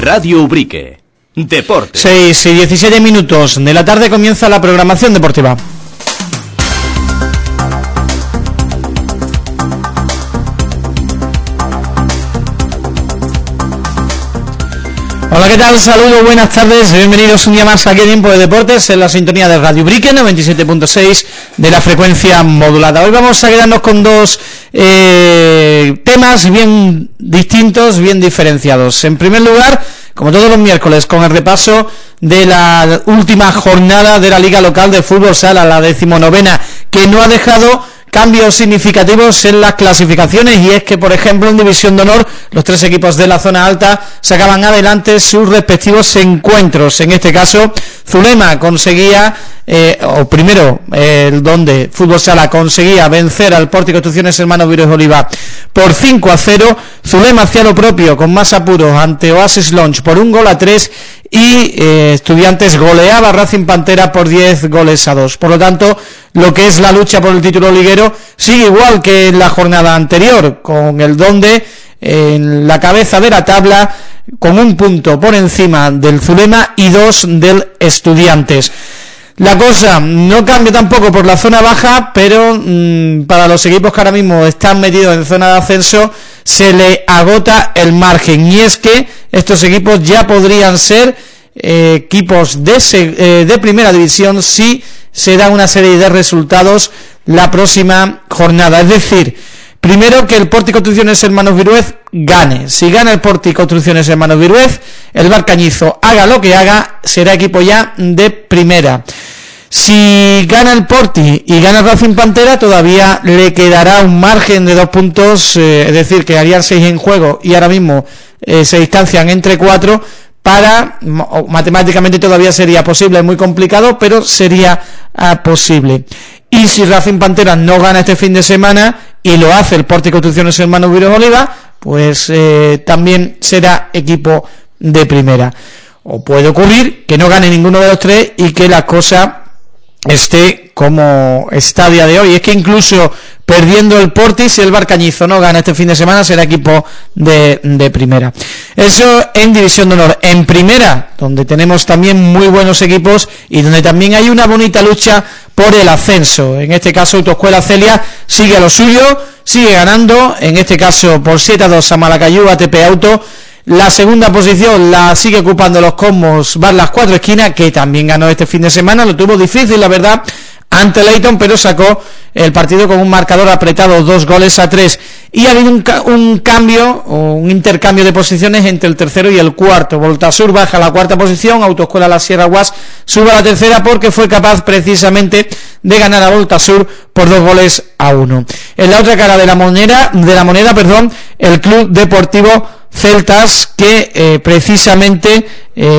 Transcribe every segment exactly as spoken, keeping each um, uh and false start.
Radio Ubrique. Deporte. seis y diecisiete minutos de la tarde comienza la programación deportiva. Hola, ¿qué tal? Saludos, buenas tardes, bienvenidos un día más aquí a Tiempo de Deportes en la sintonía de Radio Ubrique noventa y siete punto seis de la frecuencia modulada. Hoy vamos a quedarnos con dos eh, temas bien distintos, bien diferenciados. En primer lugar, como todos los miércoles, con el repaso de la última jornada de la Liga Local de Fútbol Sala, la decimonovena, que no ha dejado cambios significativos en las clasificaciones, y es que, por ejemplo, en División de Honor, los tres equipos de la zona alta sacaban adelante sus respectivos encuentros. En este caso, Zulema conseguía, eh, o primero, eh, el donde Fútbol Sala conseguía vencer al Porti Construcciones Hermanos Virués Oliva por cinco a cero, Zulema hacía lo propio con más apuros ante Oasis Lounge por un gol a tres, y eh, Estudiantes goleaba a Racing Pantera por diez goles a dos. Por lo tanto, lo que es la lucha por el título liguero sigue igual que en la jornada anterior, con el donde en la cabeza de la tabla, con un punto por encima del Zulema y dos del Estudiantes. La cosa no cambia tampoco por la zona baja, pero mmm, para los equipos que ahora mismo están metidos en zona de ascenso se le agota el margen, y es que estos equipos ya podrían ser eh, equipos de, eh, de primera división si se da una serie de resultados la próxima jornada. Es decir, primero que el Porti Construcciones Hermanos Virués gane. Si gana el Porti Construcciones Hermanos Virués, el Barcañizo haga lo que haga, será equipo ya de primera. Si gana el Porti y gana el Racing Pantera, todavía le quedará un margen de dos puntos, eh, es decir, quedarían seis en juego, y ahora mismo eh, se distancian entre cuatro. Para, matemáticamente todavía sería posible, es muy complicado, pero sería uh, posible. Y si Racing Pantera no gana este fin de semana, y lo hace el Porti Construcciones Hermanos Virués Oliva, pues eh, también será equipo de primera. O puede ocurrir que no gane ninguno de los tres y que la cosa esté como está a día de hoy. Es que incluso perdiendo el Porti, si el Barcañizo no gana este fin de semana, será equipo de, de primera. Eso en División de Honor. En primera, donde tenemos también muy buenos equipos y donde también hay una bonita lucha por el ascenso. En este caso, Autoescuela Celia sigue a lo suyo, sigue ganando, en este caso por siete a dos a Malacayú, A T P Auto. La segunda posición la sigue ocupando los Cosmos Bar Las Cuatro Esquinas, que también ganó este fin de semana. Lo tuvo difícil, la verdad, ante Leighton, pero sacó el partido con un marcador apretado, dos goles a tres. Y ha habido un, ca- un cambio, un intercambio de posiciones entre el tercero y el cuarto. Voltasur baja a la cuarta posición, Autoescuela La Sierra Guas sube a la tercera, porque fue capaz precisamente de ganar a Voltasur por dos goles a uno. En la otra cara de la moneda, de la moneda, perdón, el Club Deportivo Celtas, que eh, precisamente eh,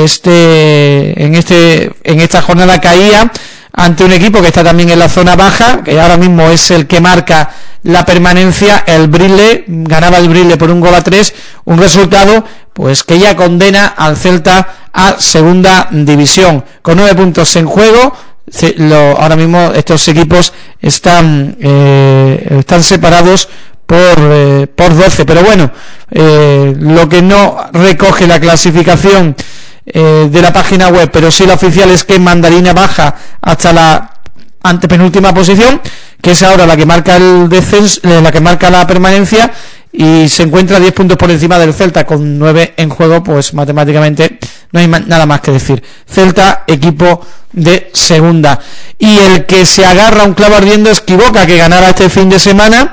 este en este en esta jornada caía ante un equipo que está también en la zona baja, que ahora mismo es el que marca la permanencia, el Brille. Ganaba el Brille por un gol a tres, un resultado pues que ya condena al Celta a segunda división, con nueve puntos en juego. Lo, ahora mismo estos equipos están eh, están separados por eh, por doce, pero bueno, eh, lo que no recoge la clasificación eh, de la página web, pero sí la oficial, es que Mandarina baja hasta la antepenúltima posición, que es ahora la que marca el descenso, eh, la que marca la permanencia, y se encuentra diez puntos por encima del Celta con nueve en juego. Pues matemáticamente no hay nada más que decir. Celta, equipo de segunda. Y el que se agarra un clavo ardiendo es Quiboca, que ganara este fin de semana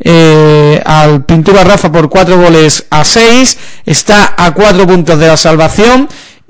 eh, al Pintura Rafa por cuatro goles a seis, está a cuatro puntos de la salvación.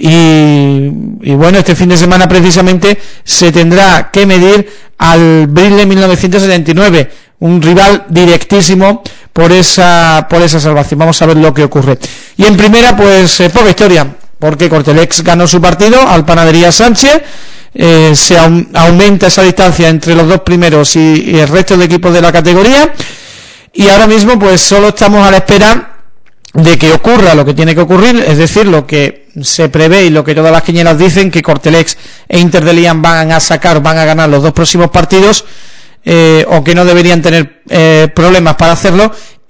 Y, y bueno, este fin de semana precisamente se tendrá que medir al Brille mil novecientos setenta y nueve, un rival directísimo por esa por esa salvación. Vamos a ver lo que ocurre. Y en primera, pues eh, poca historia, porque Cortelex ganó su partido al Panadería Sánchez. Eh, se aum- aumenta esa distancia entre los dos primeros y, y el resto de equipos de la categoría, y ahora mismo pues solo estamos a la espera de que ocurra lo que tiene que ocurrir, es decir, lo que se prevé y lo que todas las quinielas dicen, que Cortelex e Inter de Lian van a sacar, van a ganar los dos próximos partidos, eh, o que no deberían tener eh, problemas para hacerlo,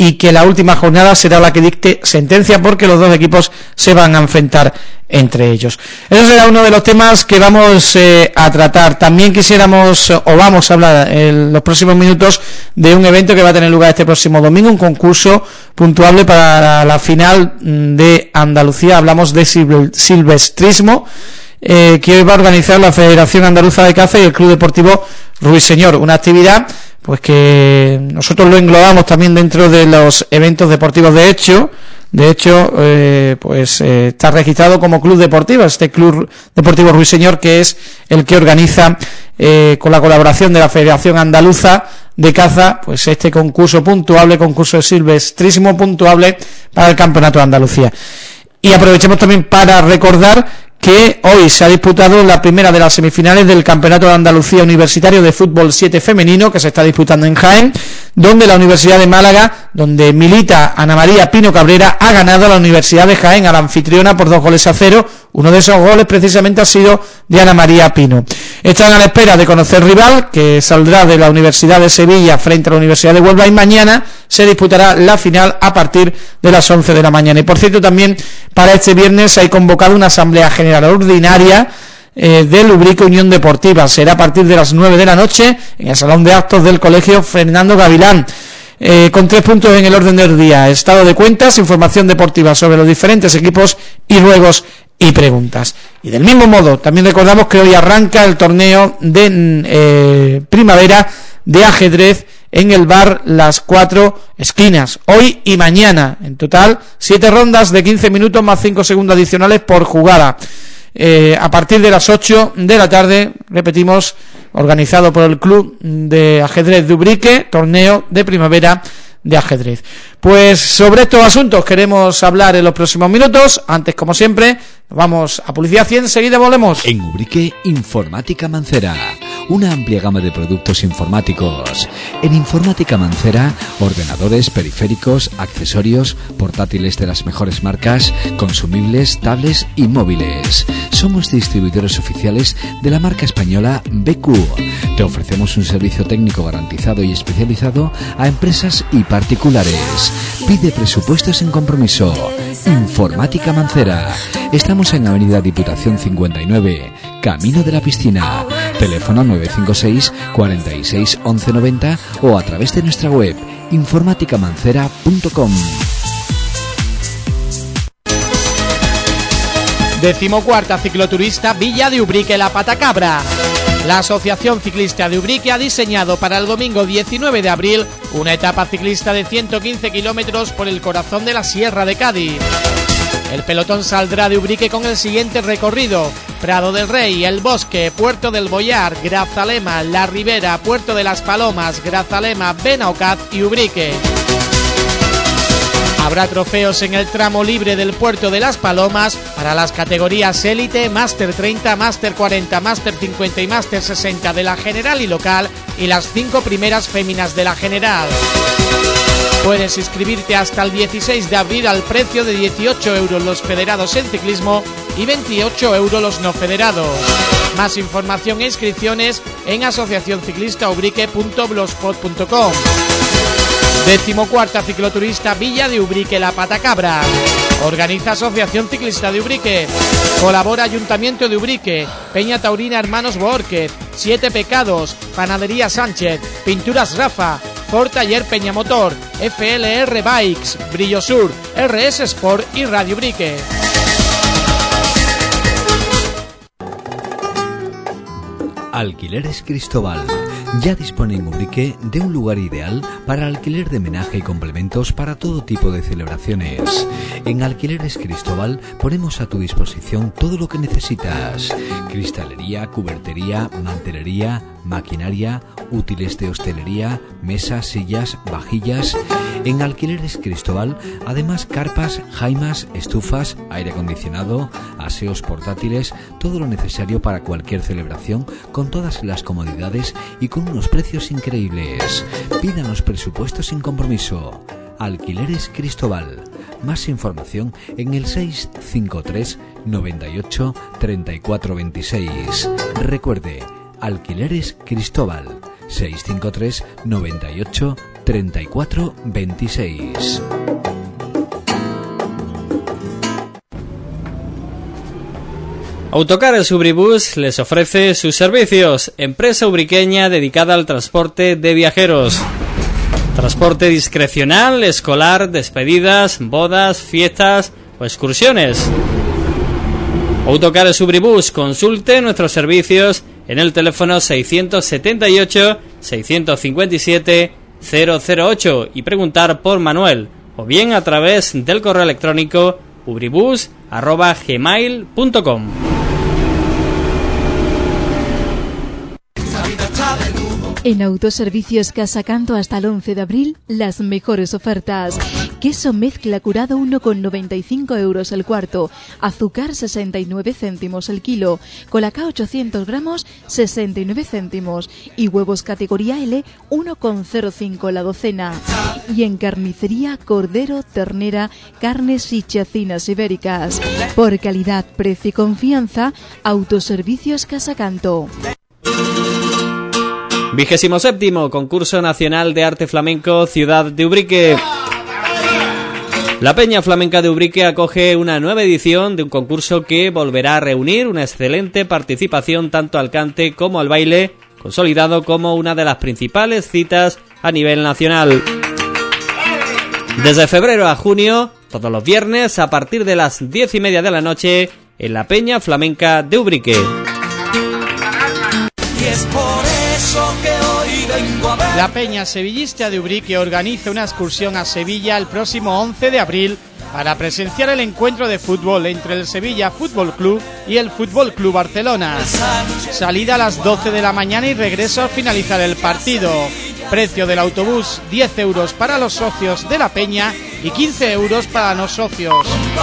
y que la última jornada será la que dicte sentencia, porque los dos equipos se van a enfrentar entre ellos. Eso será uno de los temas que vamos eh, a tratar. También quisiéramos o vamos a hablar en los próximos minutos de un evento que va a tener lugar este próximo domingo, un concurso puntuable para la final de Andalucía. Hablamos de silvestrismo, eh, que va a organizar la Federación Andaluza de Caza y el Club Deportivo Ruiseñor, una actividad pues que nosotros lo englobamos también dentro de los eventos deportivos. De hecho, de hecho, eh, pues eh, está registrado como club deportivo, este Club Deportivo Ruiseñor, que es el que organiza, eh, con la colaboración de la Federación Andaluza de Caza, pues este concurso puntuable, concurso de silvestrismo puntuable para el Campeonato de Andalucía. Y aprovechemos también para recordar que hoy se ha disputado la primera de las semifinales del Campeonato de Andalucía Universitario de Fútbol siete femenino, que se está disputando en Jaén, donde la Universidad de Málaga, donde milita Ana María Pino Cabrera, ha ganado a la Universidad de Jaén, a la anfitriona, por dos goles a cero. Uno de esos goles precisamente ha sido de Ana María Pino. Están a la espera de conocer rival, que saldrá de la Universidad de Sevilla frente a la Universidad de Huelva, y mañana se disputará la final a partir de las once de la mañana. Y por cierto, también para este viernes hay convocado una asamblea general ordinaria eh, del Ubrique Unión Deportiva. Será a partir de las nueve de la noche en el Salón de Actos del Colegio Fernando Gavilán. Eh, con tres puntos en el orden del día: estado de cuentas, información deportiva sobre los diferentes equipos y ruegos y preguntas. Y del mismo modo, también recordamos que hoy arranca el torneo de eh, primavera de ajedrez en el bar Las Cuatro Esquinas, hoy y mañana. En total, siete rondas de quince minutos más cinco segundos adicionales por jugada. Eh, a partir de las ocho de la tarde, repetimos, organizado por el Club de Ajedrez de Ubrique, torneo de primavera de ajedrez. Pues sobre estos asuntos queremos hablar en los próximos minutos. Antes, como siempre, vamos a publicidad y enseguida volvemos. En Ubrique, Informática Mancera, una amplia gama de productos informáticos. En Informática Mancera, ordenadores, periféricos, accesorios, portátiles de las mejores marcas, consumibles, tablets y móviles. Somos distribuidores oficiales de la marca española B Q. Te ofrecemos un servicio técnico garantizado y especializado a empresas y particulares. Pide presupuestos sin compromiso. Informática Mancera. Estamos en Avenida Diputación cincuenta y nueve, Camino de la Piscina. Teléfono nueve cinco seis, cuarenta y seis, once noventa o a través de nuestra web informática mancera punto com. Decimocuarta cicloturista Villa de Ubrique La Patacabra. La Asociación Ciclista de Ubrique ha diseñado para el domingo diecinueve de abril una etapa ciclista de ciento quince kilómetros por el corazón de la Sierra de Cádiz. El pelotón saldrá de Ubrique con el siguiente recorrido: Prado del Rey, El Bosque, Puerto del Boyar, Grazalema, La Ribera, Puerto de las Palomas, Grazalema, Benaocaz y Ubrique. Habrá trofeos en el tramo libre del Puerto de las Palomas para las categorías Élite, Máster treinta, Máster cuarenta, Máster cincuenta y Máster sesenta de la general y local, y las cinco primeras féminas de la general. Puedes inscribirte hasta el dieciséis de abril al precio de dieciocho euros los federados en ciclismo y veintiocho euros los no federados. Más información e inscripciones en asociación ciclista ubrique punto blogspot punto com. Decimocuarta cicloturista Villa de Ubrique La Patacabra. Organiza Asociación Ciclista de Ubrique. Colabora Ayuntamiento de Ubrique, Peña Taurina Hermanos Boórquez, Siete Pecados, Panadería Sánchez, Pinturas Rafa, Ford Taller Peñamotor, F L R Bikes, Brillo Sur, R S Sport y Radio Ubrique. Alquileres Cristóbal. Ya dispone en Ubrique de un lugar ideal para alquiler de menaje y complementos para todo tipo de celebraciones. En Alquileres Cristóbal ponemos a tu disposición todo lo que necesitas: cristalería, cubertería, mantelería, maquinaria, útiles de hostelería, mesas, sillas, vajillas. En Alquileres Cristóbal, además, carpas, jaimas, estufas, aire acondicionado, aseos portátiles, todo lo necesario para cualquier celebración, con todas las comodidades y con unos precios increíbles. Pídanos presupuestos sin compromiso. Alquileres Cristóbal. Más información en el seis cinco tres, noventa y ocho, treinta y cuatro veintiséis. Recuerde, Alquileres Cristóbal. seis cinco tres, noventa y ocho, treinta y cuatro veintiséis. Autocares Ubribus les ofrece sus servicios, empresa ubriqueña dedicada al transporte de viajeros. Transporte discrecional, escolar, despedidas, bodas, fiestas o excursiones. Autocares Ubribus, consulte nuestros servicios en el teléfono seiscientos setenta y ocho, seiscientos cincuenta y siete, cero cero ocho y preguntar por Manuel, o bien a través del correo electrónico ubribus arroba gmail punto com. En Autoservicios Casacanto hasta el once de abril, las mejores ofertas. Queso mezcla curado uno con noventa y cinco euros el cuarto, azúcar sesenta y nueve céntimos el kilo, colacao ochocientos gramos sesenta y nueve céntimos y huevos categoría L uno con cero cinco la docena. Y en carnicería, cordero, ternera, carnes y chacinas ibéricas. Por calidad, precio y confianza, Autoservicios Casacanto. Vigésimo séptimo Concurso Nacional de Arte Flamenco Ciudad de Ubrique. La Peña Flamenca de Ubrique acoge una nueva edición de un concurso que volverá a reunir una excelente participación tanto al cante como al baile, consolidado como una de las principales citas a nivel nacional. Desde febrero a junio, todos los viernes a partir de las diez y media de la noche, en la Peña Flamenca de Ubrique. La Peña Sevillista de Ubrique organiza una excursión a Sevilla el próximo once de abril para presenciar el encuentro de fútbol entre el Sevilla Fútbol Club y el Fútbol Club Barcelona. Salida a las doce de la mañana y regreso al finalizar el partido. Precio del autobús diez euros para los socios de la Peña y quince euros para no socios.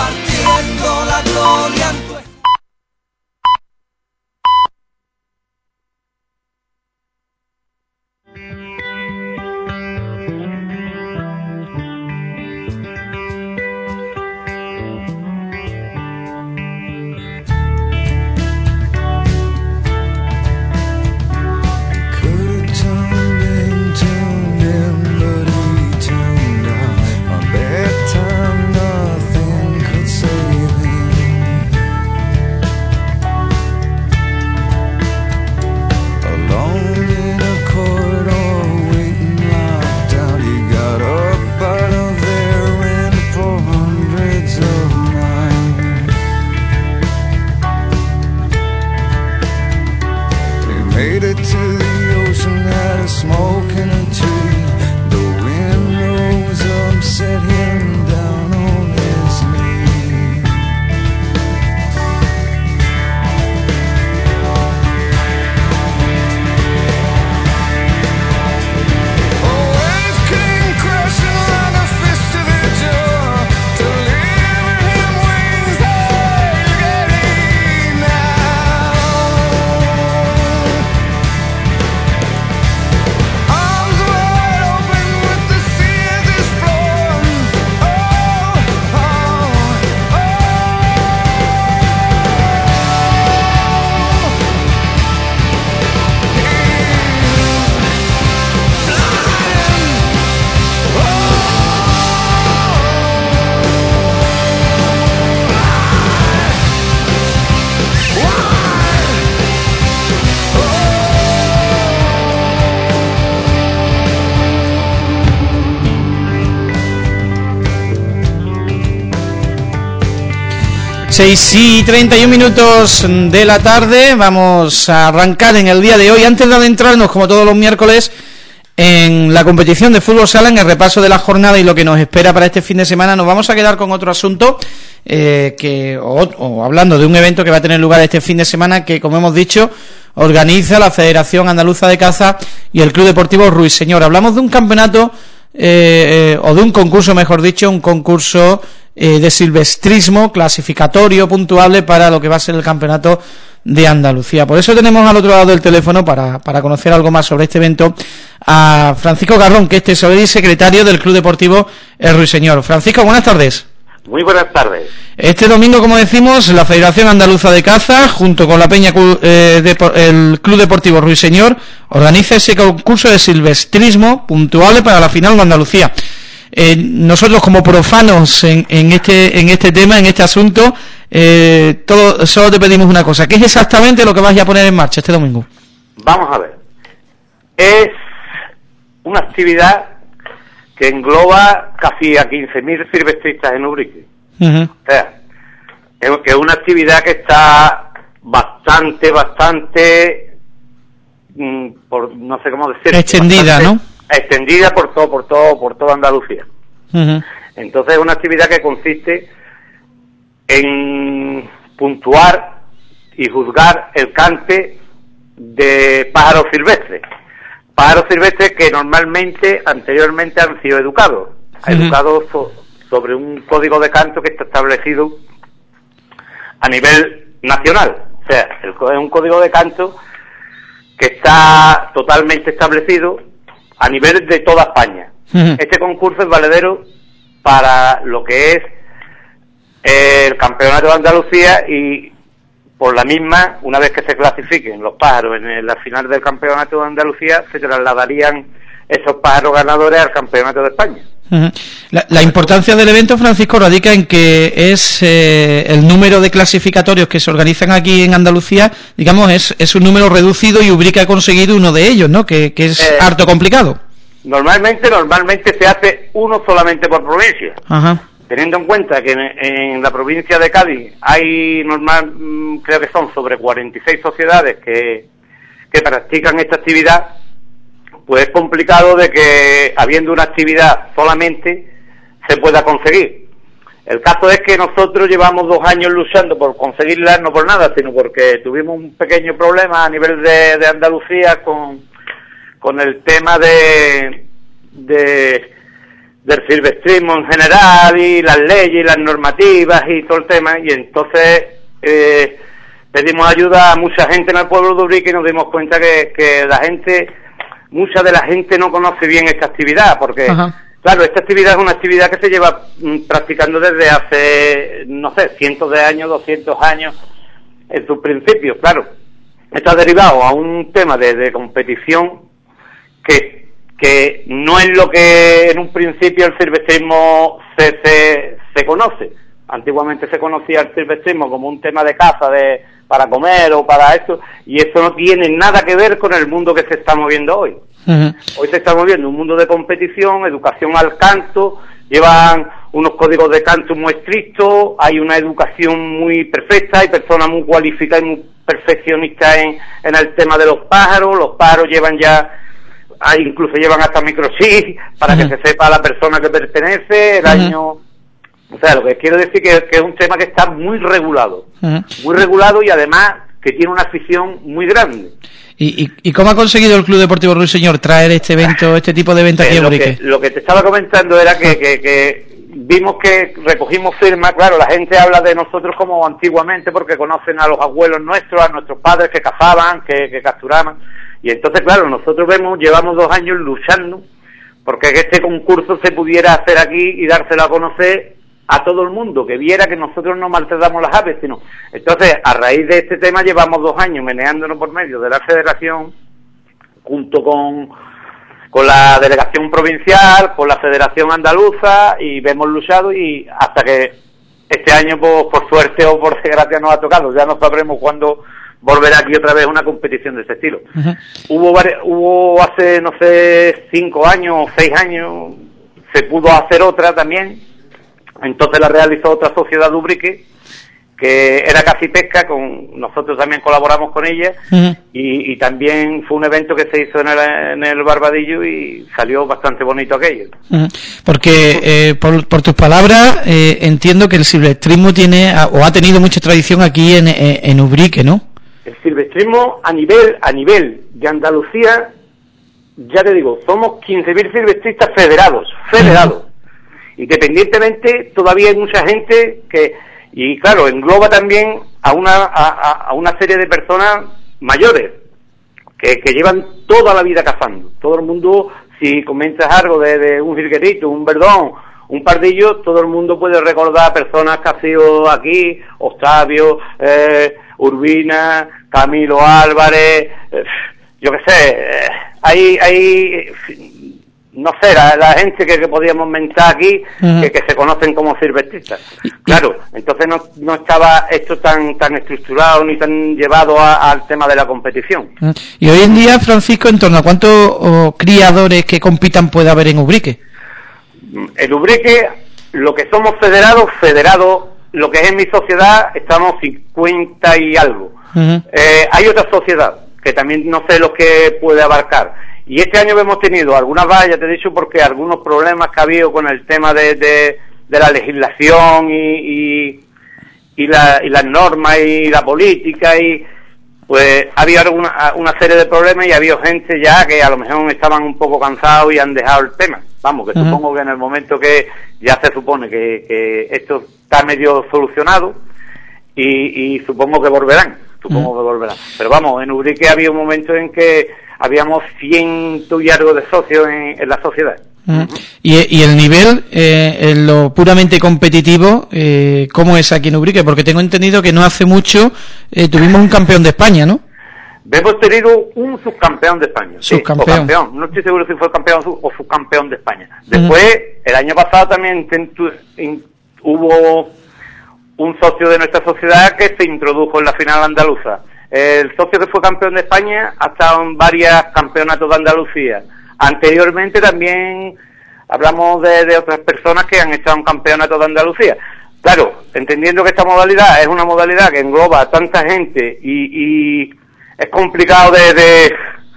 seis y treinta y un minutos de la tarde, vamos a arrancar en el día de hoy, antes de adentrarnos como todos los miércoles en la competición de fútbol sala, en el repaso de la jornada y lo que nos espera para este fin de semana. Nos vamos a quedar con otro asunto, eh, que o, o hablando de un evento que va a tener lugar este fin de semana, que como hemos dicho, organiza la Federación Andaluza de Caza y el Club Deportivo Ruiseñor. Hablamos de un campeonato, eh, eh, o de un concurso, mejor dicho, un concurso eh, de silvestrismo clasificatorio, puntuable para lo que va a ser el campeonato de Andalucía. Por eso tenemos al otro lado del teléfono, para, para conocer algo más sobre este evento, a Francisco Garrón, que es tesorero y secretario del Club Deportivo El Ruiseñor. Francisco, buenas tardes. Muy buenas tardes. Este domingo, como decimos, la Federación Andaluza de Caza, junto con la Peña eh, de, el Club Deportivo Ruiseñor, organiza ese concurso de silvestrismo puntuable para la final de Andalucía. Eh, nosotros, como profanos en, en este en este tema, en este asunto, eh, todo, solo te pedimos una cosa. ¿Qué es exactamente lo que vas a poner en marcha este domingo? Vamos a ver. Es una actividad que engloba casi a quince mil silvestristas en Ubrique. Uh-huh. O sea, es que es una actividad que está bastante, bastante, mmm, por no sé cómo decir, extendida, ¿no? Extendida por todo, por todo, por toda Andalucía. Uh-huh. Entonces es una actividad que consiste en puntuar y juzgar el cante de pájaros silvestres. Pájaros silvestres que normalmente, anteriormente han sido educados, uh-huh. educados so, sobre un código de canto que está establecido a nivel nacional. O sea, el, es un código de canto que está totalmente establecido a nivel de toda España. Uh-huh. Este concurso es valedero para lo que es el Campeonato de Andalucía y por la misma, una vez que se clasifiquen los pájaros en la final del Campeonato de Andalucía, se trasladarían esos pájaros ganadores al Campeonato de España. Uh-huh. La, la importancia del evento, Francisco, radica en que es eh, el número de clasificatorios que se organizan aquí en Andalucía, digamos, es, es un número reducido y Ubrique ha conseguido uno de ellos, ¿no? Que, que es eh, harto complicado. Normalmente, normalmente se hace uno solamente por provincia. Ajá. Teniendo en cuenta que en, en la provincia de Cádiz hay normal, creo que son sobre cuarenta y seis sociedades que, que practican esta actividad, pues es complicado de que habiendo una actividad solamente se pueda conseguir. El caso es que nosotros llevamos dos años luchando por conseguirla, no por nada, sino porque tuvimos un pequeño problema a nivel de, de Andalucía con, con el tema de... de del silvestrismo en general y las leyes y las normativas y todo el tema, y entonces eh, pedimos ayuda a mucha gente en el pueblo de Ubrique y nos dimos cuenta que, que la gente, mucha de la gente no conoce bien esta actividad, porque Ajá. claro, esta actividad es una actividad que se lleva mm, practicando desde hace, no sé, cientos de años, doscientos años en sus principios, claro. Esto ha derivado a un tema de, de competición que que no es lo que en un principio el silvestrismo se, se, se conoce. Antiguamente se conocía el silvestrismo como un tema de caza, de para comer o para esto, y eso no tiene nada que ver con el mundo que se está moviendo hoy. Uh-huh. Hoy se está moviendo un mundo de competición, educación al canto, llevan unos códigos de canto muy estrictos, hay una educación muy perfecta, hay personas muy cualificadas y muy perfeccionistas en, en el tema de los pájaros, los pájaros llevan ya... Hay, incluso llevan hasta microchip para uh-huh. que se sepa a la persona que pertenece, el uh-huh. año... O sea, lo que quiero decir que, que es un tema que está muy regulado, uh-huh. muy regulado y además que tiene una afición muy grande. ¿Y, y, y cómo ha conseguido el Club Deportivo Ruiseñor traer este evento, este tipo de evento aquí en Ubrique? Lo que te estaba comentando era que, que, que vimos que recogimos firmas, claro, la gente habla de nosotros como antiguamente porque conocen a los abuelos nuestros, a nuestros padres que cazaban, que, que capturaban. Y entonces, claro, nosotros vemos, llevamos dos años luchando porque que este concurso se pudiera hacer aquí y dárselo a conocer a todo el mundo, que viera que nosotros no maltratamos las aves, sino... Entonces, a raíz de este tema llevamos dos años meneándonos por medio de la federación, junto con, con la delegación provincial, con la federación andaluza, y hemos luchado y hasta que este año, pues, por suerte o por desgracia, nos ha tocado. Ya no sabremos cuándo... volver aquí otra vez una competición de ese estilo. Uh-huh. Hubo vari- hubo hace, no sé, cinco años o seis años, se pudo hacer otra también, entonces la realizó otra sociedad de Ubrique, que era Casi Pesca, con nosotros también colaboramos con ella, uh-huh. y, y también fue un evento que se hizo en el, en el Barbadillo y salió bastante bonito aquello. Uh-huh. Porque, eh, por, por tus palabras, eh, entiendo que el silvestrismo tiene, o ha tenido mucha tradición aquí en, en, en Ubrique, ¿no? El silvestrismo a nivel a nivel de Andalucía, ya te digo, somos quince mil silvestristas federados, federados. Uh-huh. Independientemente, todavía hay mucha gente que, y claro, engloba también a una a, a una serie de personas mayores que, que llevan toda la vida cazando. Todo el mundo, si comentas algo de, de un jilguerito, un verdón Un pardillo, todo el mundo puede recordar personas que han sido aquí, Octavio, eh, Urbina, Camilo Álvarez, eh, yo qué sé, eh, hay, hay, no sé, la, la gente que, que podíamos mentar aquí, uh-huh. que, que se conocen como silvestristas. Claro, entonces no, no estaba esto tan tan estructurado ni tan llevado a, al tema de la competición. Uh-huh. Y hoy en día, Francisco, ¿en torno a cuántos oh, criadores que compitan puede haber en Ubrique? En Ubrique, lo que somos federados, federados, lo que es en mi sociedad, estamos cincuenta y algo. Uh-huh. Eh, hay otra sociedad, que también no sé lo que puede abarcar. Y este año hemos tenido algunas bajas, ya te he dicho, porque algunos problemas que ha habido con el tema de, de, de la legislación y, y, y, la, y las normas y la política, y pues había una, una serie de problemas y había gente ya que a lo mejor estaban un poco cansados y han dejado el tema. Vamos, que uh-huh. supongo que en el momento que ya se supone que, que esto está medio solucionado y, y supongo que volverán, supongo uh-huh. que volverán. Pero vamos, en Ubrique había un momento en que habíamos ciento y algo de socios en, en la sociedad. Uh-huh. ¿Y, y el nivel, eh, en lo puramente competitivo, eh, cómo es aquí en Ubrique? Porque tengo entendido que no hace mucho eh, tuvimos un campeón de España, ¿no? Hemos tenido un subcampeón de España. Subcampeón. Sí, o campeón. No estoy seguro si fue campeón o subcampeón de España. Después, uh-huh. el año pasado también tentu, in, hubo un socio de nuestra sociedad que se introdujo en la final andaluza. El socio que fue campeón de España ha estado en varios campeonatos de Andalucía. Anteriormente también hablamos de, de otras personas que han estado en campeonatos de Andalucía. Claro, entendiendo que esta modalidad es una modalidad que engloba a tanta gente y, y es complicado de, de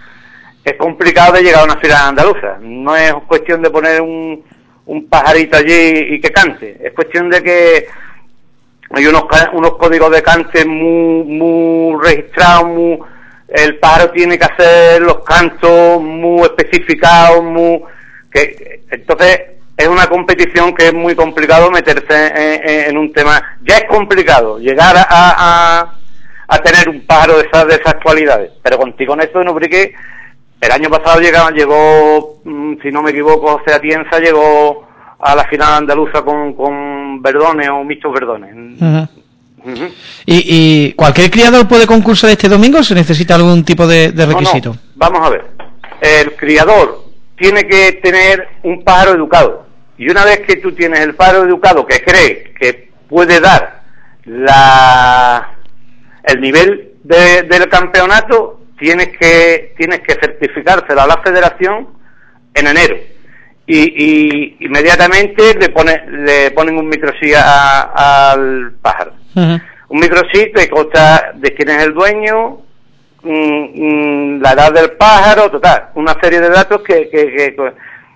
es complicado de llegar a una final andaluza. No es cuestión de poner un, un pajarito allí y que cante. Es cuestión de que hay unos unos códigos de cante muy muy registrados, muy, el pájaro tiene que hacer los cantos muy especificados, muy que entonces es una competición que es muy complicado meterse en, en, en un tema. Ya es complicado llegar a, a, a tener un pájaro de esas de esas cualidades, pero contigo en esto en Ubrique el año pasado llegaba, llegó, si no me equivoco, José Atienza llegó a la final andaluza con, con Verdones o mixtos Verdones. Uh-huh. Uh-huh. ¿Y, ¿Y cualquier criador puede concursar este domingo o se necesita algún tipo de, de requisito? No, no. Vamos a ver. El criador tiene que tener un pájaro educado. Y una vez que tú tienes el pájaro educado que cree que puede dar la el nivel de, del campeonato, tienes que tienes que certificárselo a la federación en enero. Y, y inmediatamente le pone, le ponen un microchip al pájaro. Uh-huh. Un microchip que consta de quién es el dueño, mm, mm, la edad del pájaro, total, una serie de datos que, que, que, que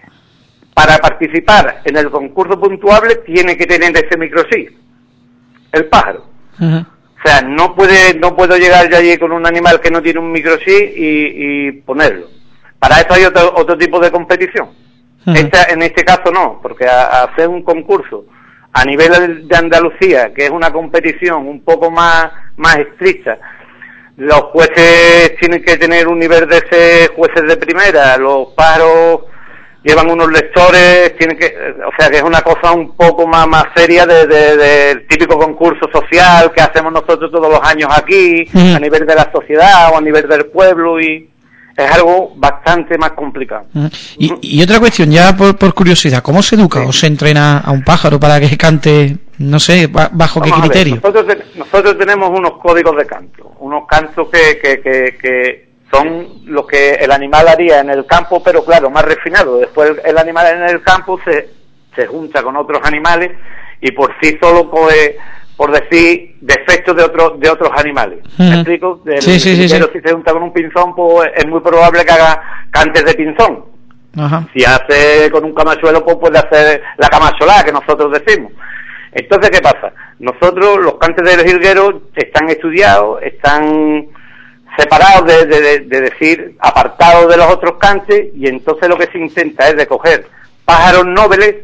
para participar en el concurso puntuable tiene que tener ese microchip, el pájaro. Uh-huh. O sea, no puede, no puedo llegar yo allí con un animal que no tiene un microchip y, y ponerlo. Para eso hay otro, otro tipo de competición. Esta, en este caso no, porque a, a hacer un concurso a nivel de Andalucía, que es una competición un poco más más estricta, los jueces tienen que tener un nivel de ser jueces de primera, los pájaros llevan unos lectores, tienen que, o sea que es una cosa un poco más más seria de, de, de, del típico concurso social que hacemos nosotros todos los años aquí, uh-huh. a nivel de la sociedad o a nivel del pueblo, y es algo bastante más complicado. Uh-huh. Y, y otra cuestión, ya por, por curiosidad, ¿cómo se educa sí. o se entrena a un pájaro para que cante, no sé, bajo Vamos qué criterio? Nosotros, te, nosotros tenemos unos códigos de canto, unos cantos que, que, que, que son los que el animal haría en el campo, pero claro, más refinado. Después el animal en el campo se, se junta con otros animales y por sí solo puede, por decir, defectos de otros de otros animales. ¿Me uh-huh. explico? Del, sí, sí, sí, sí. Si se junta con un pinzón, pues es muy probable que haga cantes de pinzón. Uh-huh. Si hace con un camachuelo, pues puede hacer la camacholá, que nosotros decimos. Entonces, ¿qué pasa? Nosotros, los cantes del jilguero están estudiados, están separados de, de, de, de decir, apartados de los otros cantes, y entonces lo que se intenta es de coger pájaros nobles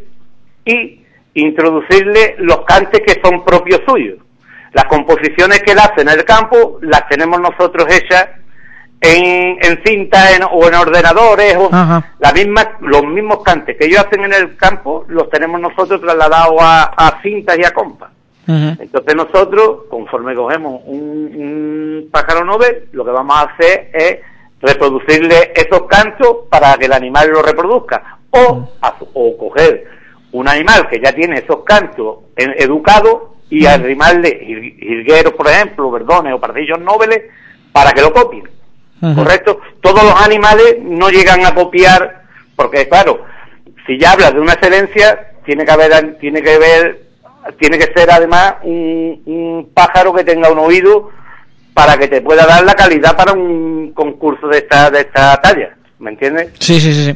y introducirle los cantes que son propios suyos. Las composiciones que él hace en el campo las tenemos nosotros hechas en, en cinta en, o en ordenadores, o la misma, los mismos cantes que ellos hacen en el campo, los tenemos nosotros trasladados a, a cintas y a compas. Uh-huh. Entonces nosotros, conforme cogemos un, un pájaro novel, lo que vamos a hacer es reproducirle esos cantos para que el animal lo reproduzca, o, uh-huh. a, o coger un animal que ya tiene esos cantos en, educados y uh-huh. arrimarle jilgueros, por ejemplo, verdones o pardillos nobles para que lo copien. Uh-huh. ¿Correcto? Todos los animales no llegan a copiar, porque claro, si ya hablas de una excelencia, tiene que haber, tiene que ver, tiene que ser además un, un pájaro que tenga un oído para que te pueda dar la calidad para un concurso de esta, de esta talla, ¿me entiendes? Sí, sí, sí, sí.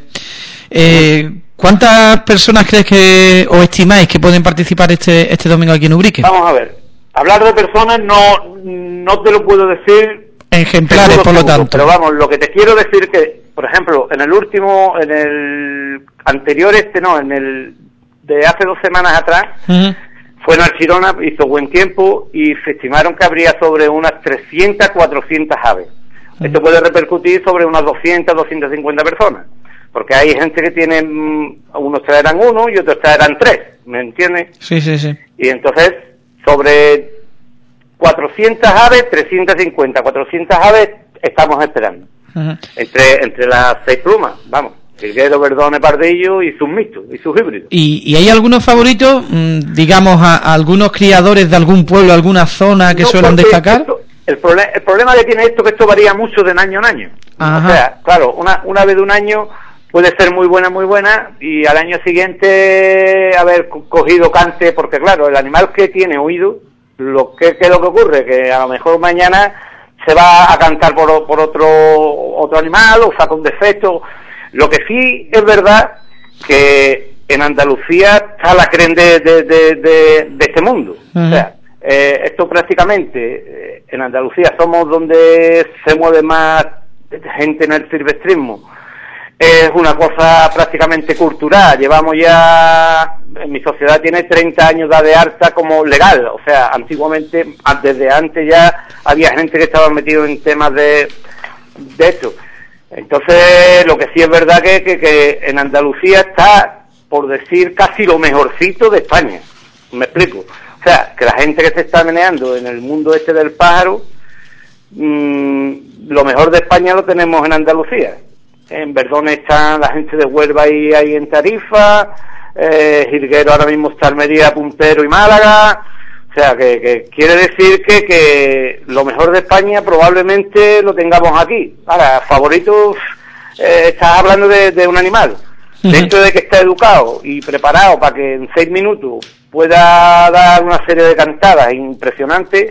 Eh, ¿Cuántas personas crees que, o estimáis que pueden participar este, este domingo aquí en Ubrique? Vamos a ver, hablar de personas no, no te lo puedo decir. Ejemplares, por lo tanto. Pero vamos, lo que te quiero decir que, por ejemplo, en el último, en el anterior este, no, en el de hace dos semanas atrás, uh-huh. fue en Archirona, hizo buen tiempo y se estimaron que habría sobre unas trescientas, cuatrocientas aves. Uh-huh. Esto puede repercutir sobre unas doscientas, doscientas cincuenta personas, porque hay gente que tienen, unos traerán uno y otros traerán tres, ¿me entiendes? Sí, sí, sí. Y entonces, sobre cuatrocientas aves, trescientas cincuenta, cuatrocientas aves estamos esperando. Uh-huh. Entre entre las seis plumas, vamos, jilguero, verdone, pardillo y sus mixtos y sus híbridos. ¿Y, y hay algunos favoritos, digamos, a, a algunos criadores de algún pueblo, alguna zona que no, suelen destacar? Esto, el, proble- el problema que tiene esto es que esto varía mucho de año en año. Ajá. O sea, claro, una, una vez de un año puede ser muy buena, muy buena, y al año siguiente haber cogido cante, porque claro, el animal que tiene oído, lo que, que es lo que ocurre, que a lo mejor mañana se va a cantar por, por otro otro animal o saca un defecto. Lo que sí es verdad que en Andalucía está la creen de, de, de, de, de este mundo. Uh-huh. O sea, eh, esto prácticamente, eh, en Andalucía somos donde se mueve más gente en el silvestrismo. Es una cosa prácticamente cultural. Llevamos ya, en mi sociedad tiene treinta años de alta como legal. O sea, antiguamente, desde antes ya había gente que estaba metido en temas de, de esto. Entonces, lo que sí es verdad que, que, que en Andalucía está, por decir, casi lo mejorcito de España. ¿Me explico? O sea, que la gente que se está meneando en el mundo este del pájaro, mmm, lo mejor de España lo tenemos en Andalucía. En Verdón está la gente de Huelva y ahí en Tarifa, eh, jilguero ahora mismo está Almería, Puntero y Málaga. O sea, que, que quiere decir que, que lo mejor de España probablemente lo tengamos aquí. Ahora, favoritos, eh, estás hablando de, de un animal. Uh-huh. Dentro de que está educado y preparado para que en seis minutos pueda dar una serie de cantadas impresionantes,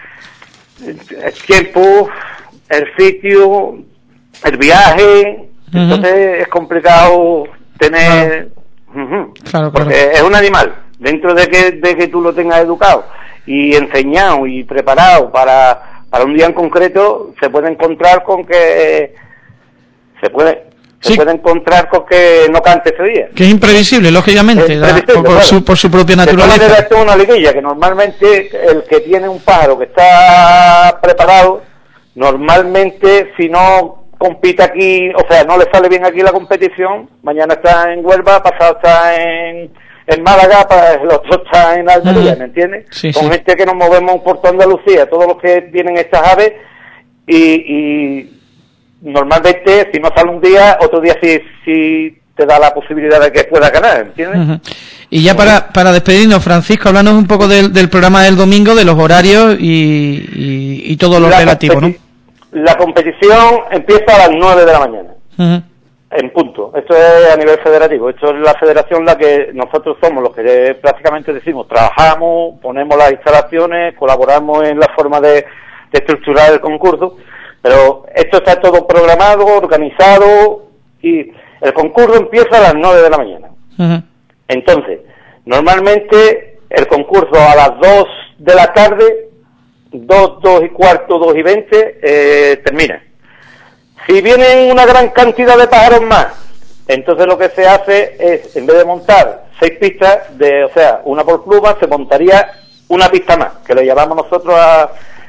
el tiempo, el sitio, el viaje, uh-huh. entonces es complicado tener... Claro. Uh-huh. Claro, porque claro. Es un animal. Dentro de que de que tú lo tengas educado y enseñado y preparado para, para un día en concreto, se puede encontrar con que se puede se sí. puede encontrar con que no cante ese día. Que es imprevisible, lógicamente, es imprevisible, por, por, claro. su, por su propia naturaleza. Esto es una liguilla, que normalmente el que tiene un pájaro que está preparado, normalmente si no compite aquí, o sea, no le sale bien aquí la competición, mañana está en Huelva, pasado está en en Málaga, para el otro está en Almería, uh-huh. ¿me entiendes? Sí, Con sí. gente que nos movemos por toda Andalucía, todos los que tienen estas aves, y, y normalmente, si no sale un día, otro día sí, sí te da la posibilidad de que pueda ganar, ¿entiendes? Uh-huh. Y ya para, para despedirnos, Francisco, háblanos un poco del, del programa del domingo, de los horarios y, y, y todo lo la relativo, competi- ¿no? La competición empieza a las nueve de la mañana. Uh-huh. En punto. Esto es a nivel federativo. Esto es la federación la que nosotros somos los que prácticamente decimos, trabajamos, ponemos las instalaciones, colaboramos en la forma de, de estructurar el concurso, pero esto está todo programado, organizado, y el concurso empieza a las nueve de la mañana. Uh-huh. Entonces, normalmente el concurso a las dos de la tarde, dos, dos y cuarto, dos y veinte, eh, termina. Si vienen una gran cantidad de pájaros más, entonces lo que se hace es, en vez de montar seis pistas, de, o sea, una por pluma, se montaría una pista más, que le llamamos nosotros a,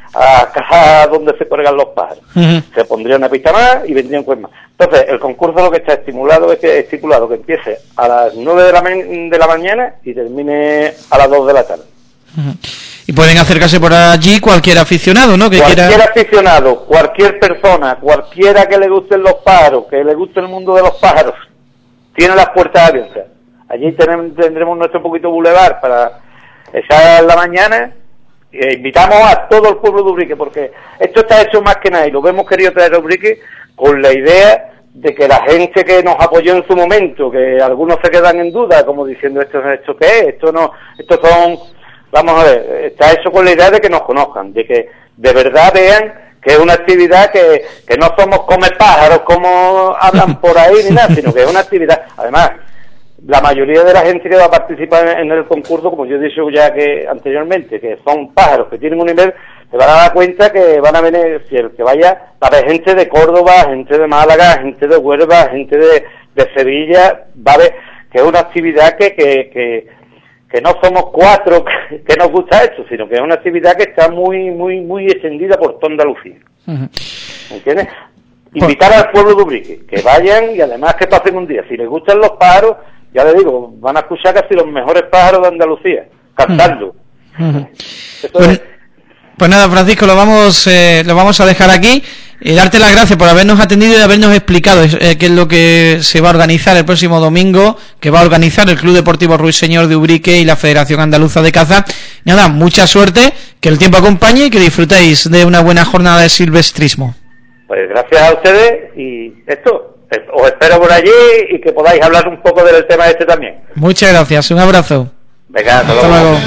a la caja donde se cuelgan los pájaros. Uh-huh. Se pondría una pista más y vendría un juez más. Entonces, el concurso lo que está estimulado es que, estipulado que empiece a las nueve de la, de la mañana y termine a las dos de la tarde. Uh-huh. Y pueden acercarse por allí cualquier aficionado, ¿no? Que cualquier quiera... aficionado, cualquier persona, cualquiera que le gusten los pájaros, que le guste el mundo de los pájaros, tiene las puertas abiertas. Allí tenemos, tendremos nuestro poquito bulevar para esa la mañana. E invitamos a todo el pueblo de Ubrique, porque esto está hecho más que nada y lo hemos querido traer a Ubrique con la idea de que la gente que nos apoyó en su momento, que algunos se quedan en duda, como diciendo esto, esto qué es, esto no, estos son, vamos a ver, está hecho con la idea de que nos conozcan, de que de verdad vean que es una actividad que, que no somos come pájaros como hablan por ahí ni nada, sino que es una actividad, además, la mayoría de la gente que va a participar en el concurso, como yo he dicho ya que anteriormente, que son pájaros que tienen un nivel, se van a dar cuenta que van a venir, si el que vaya, va a haber gente de Córdoba, gente de Málaga, gente de Huelva, gente de, de Sevilla, va a ver que es una actividad que, que, que, que no somos cuatro que, que nos gusta esto, sino que es una actividad que está muy, muy, muy extendida por toda Andalucía. Uh-huh. ¿Entiendes? Invitar al pueblo de Ubrique, que vayan y además que pasen un día. Si les gustan los pájaros, ya les digo, van a escuchar casi los mejores pájaros de Andalucía, cantando. Uh-huh. Pues, es... pues nada, Francisco, lo vamos eh, lo vamos a dejar aquí. Eh, darte las gracias por habernos atendido y habernos explicado eh, qué es lo que se va a organizar el próximo domingo, que va a organizar el Club Deportivo Ruiseñor de Ubrique y la Federación Andaluza de Caza. Nada, mucha suerte, que el tiempo acompañe y que disfrutéis de una buena jornada de silvestrismo. Pues gracias a ustedes y esto... os espero por allí y que podáis hablar un poco del tema este también. Muchas gracias, un abrazo. Venga, hasta luego. luego.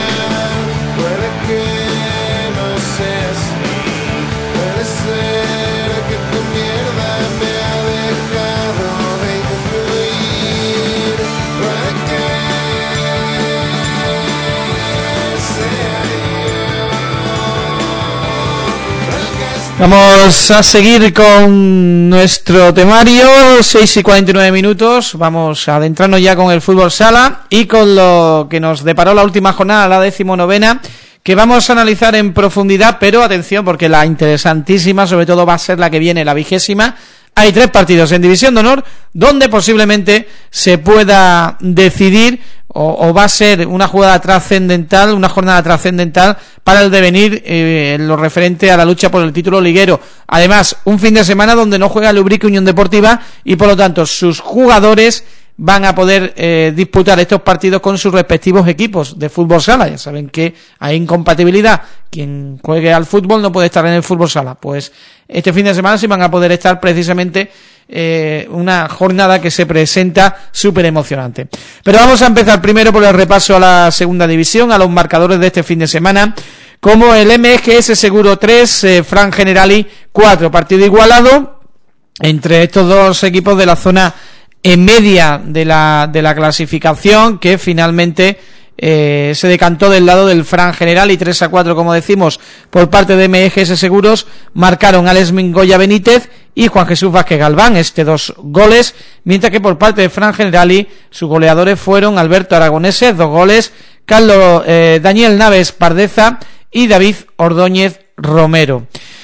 Vamos a seguir con nuestro temario, seis y cuarenta y nueve minutos, vamos a adentrarnos ya con el fútbol sala y con lo que nos deparó la última jornada, la decimonovena, que vamos a analizar en profundidad, pero atención porque la interesantísima sobre todo va a ser la que viene, la vigésima. Hay tres partidos en División de Honor donde posiblemente se pueda decidir o, o va a ser una jugada trascendental, una jornada trascendental para el devenir eh, en lo referente a la lucha por el título liguero. Además, un fin de semana donde no juega el Ubrique Unión Deportiva y por lo tanto sus jugadores van a poder eh, disputar estos partidos con sus respectivos equipos de fútbol sala. Ya saben que hay incompatibilidad. Quien juegue al fútbol no puede estar en el fútbol sala. Pues este fin de semana sí van a poder estar precisamente eh, una jornada que se presenta súper emocionante. Pero vamos a empezar primero por el repaso a la segunda división, a los marcadores de este fin de semana. Como el M G S Seguro tres, eh, Fran Generali cuatro, partido igualado entre estos dos equipos de la zona en media de la de la clasificación, que finalmente eh, se decantó del lado del Fran General y tres a cuatro, como decimos, por parte de M G S Seguros. Marcaron Alex Mingoya Benítez y Juan Jesús Vázquez Galván, este dos goles, mientras que por parte de Fran Generali sus goleadores fueron Alberto Aragoneses, dos goles, Carlos eh, Daniel Naves Pardeza y David Ordóñez Romero.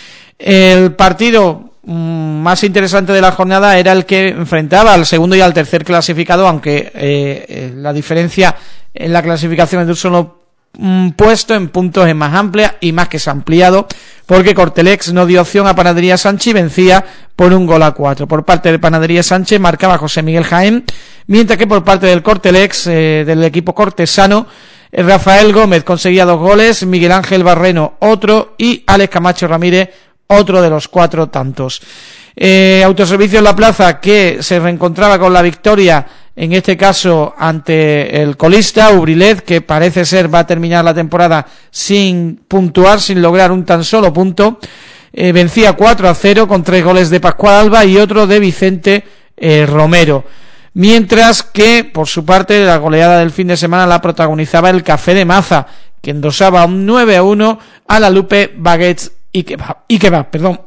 El partido más interesante de la jornada era el que enfrentaba al segundo y al tercer clasificado, aunque eh, la diferencia en la clasificación es de un solo mm, puesto, en puntos es más amplia y más que se ha ampliado, porque Cortelex no dio opción a Panadería Sánchez y vencía por un gol a cuatro. Por parte de Panadería Sánchez marcaba José Miguel Jaén, mientras que por parte del Cortelex, eh, del equipo cortesano, eh, Rafael Gómez conseguía dos goles, Miguel Ángel Barreno otro y Alex Camacho Ramírez otro de los cuatro tantos. Eh, Autoservicios La Plaza, que se reencontraba con la victoria, en este caso ante el colista Ubrilet, que parece ser va a terminar la temporada sin puntuar, sin lograr un tan solo punto. Eh, vencía cuatro a cero con tres goles de Pascual Alba y otro de Vicente eh, Romero. Mientras que, por su parte, la goleada del fin de semana la protagonizaba el Café de Maza, que endosaba un nueve a uno a la Lupe Baguettes y que va, y que va, perdón.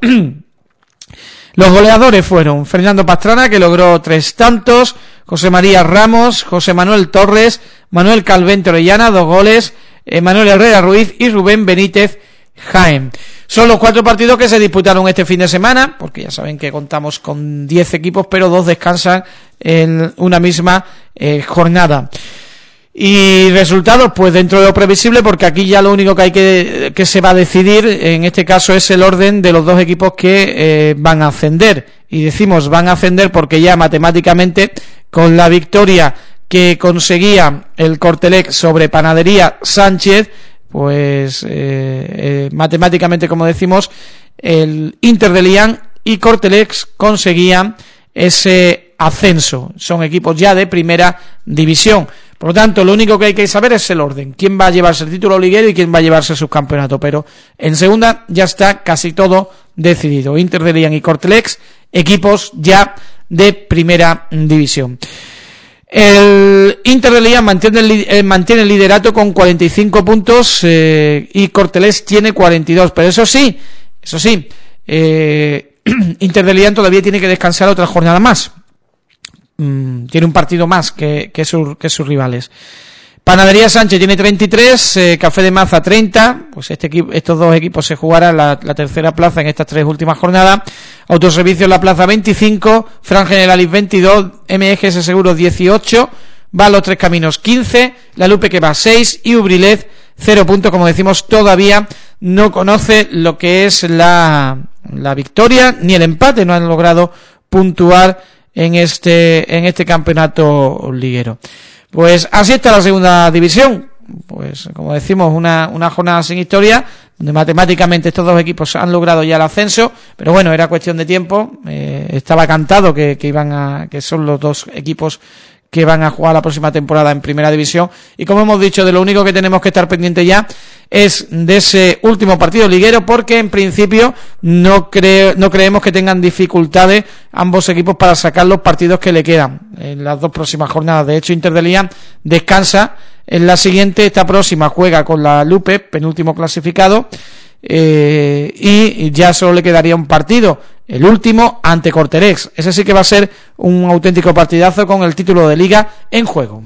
Los goleadores fueron Fernando Pastrana, que logró tres tantos, José María Ramos, José Manuel Torres, Manuel Calvente Orellana, dos goles, eh, Manuel Herrera Ruiz y Rubén Benítez Jaén. Son los cuatro partidos que se disputaron este fin de semana, porque ya saben que contamos con diez equipos, pero dos descansan en una misma eh, jornada. Y resultados, pues dentro de lo previsible, porque aquí ya lo único que hay que que se va a decidir, en este caso, es el orden de los dos equipos que eh, van a ascender. Y decimos van a ascender porque ya matemáticamente, con la victoria que conseguía el Cortelec sobre Panadería Sánchez, pues eh, eh, matemáticamente, como decimos, el Inter de Lián y Cortelec conseguían ese ascenso. Son equipos ya de primera división. Por lo tanto, lo único que hay que saber es el orden, quién va a llevarse el título liguero y quién va a llevarse el subcampeonato, pero en segunda ya está casi todo decidido. Inter de Lián y Cortelec, equipos ya de primera división. El Inter de Lián mantiene el, eh, mantiene el liderato con cuarenta y cinco puntos eh, y Cortelec tiene cuarenta y dos, pero eso sí, eso sí, eh, Inter de Lián todavía tiene que descansar otra jornada más. Mm, tiene un partido más que, que, su, que sus rivales. Panadería Sánchez tiene treinta y tres, eh, Café de Maza treinta, pues este equipo, estos dos equipos se jugarán la, la tercera plaza en estas tres últimas jornadas. Autoservicios La Plaza veinticinco, Fran Generalis veintidós, M G S Seguros dieciocho, va Los Tres Caminos quince, La Lupe que va seis y Ubrilet cero puntos, como decimos, todavía no conoce lo que es la, la victoria ni el empate, no han logrado puntuar en este, en este campeonato liguero. Pues así está la segunda división, pues como decimos, una, una jornada sin historia, donde matemáticamente estos dos equipos han logrado ya el ascenso, pero bueno, era cuestión de tiempo, eh, estaba cantado que, que iban a, que son los dos equipos que van a jugar la próxima temporada en primera división, y como hemos dicho, de lo único que tenemos que estar pendiente ya es de ese último partido liguero, porque en principio no creo, no creemos que tengan dificultades ambos equipos para sacar los partidos que le quedan en las dos próximas jornadas. De hecho, Inter de Lián descansa en la siguiente, esta próxima juega con la Lupe, penúltimo clasificado, eh, y ya solo le quedaría un partido, el último ante Cortelec. Ese sí que va a ser un auténtico partidazo con el título de liga en juego.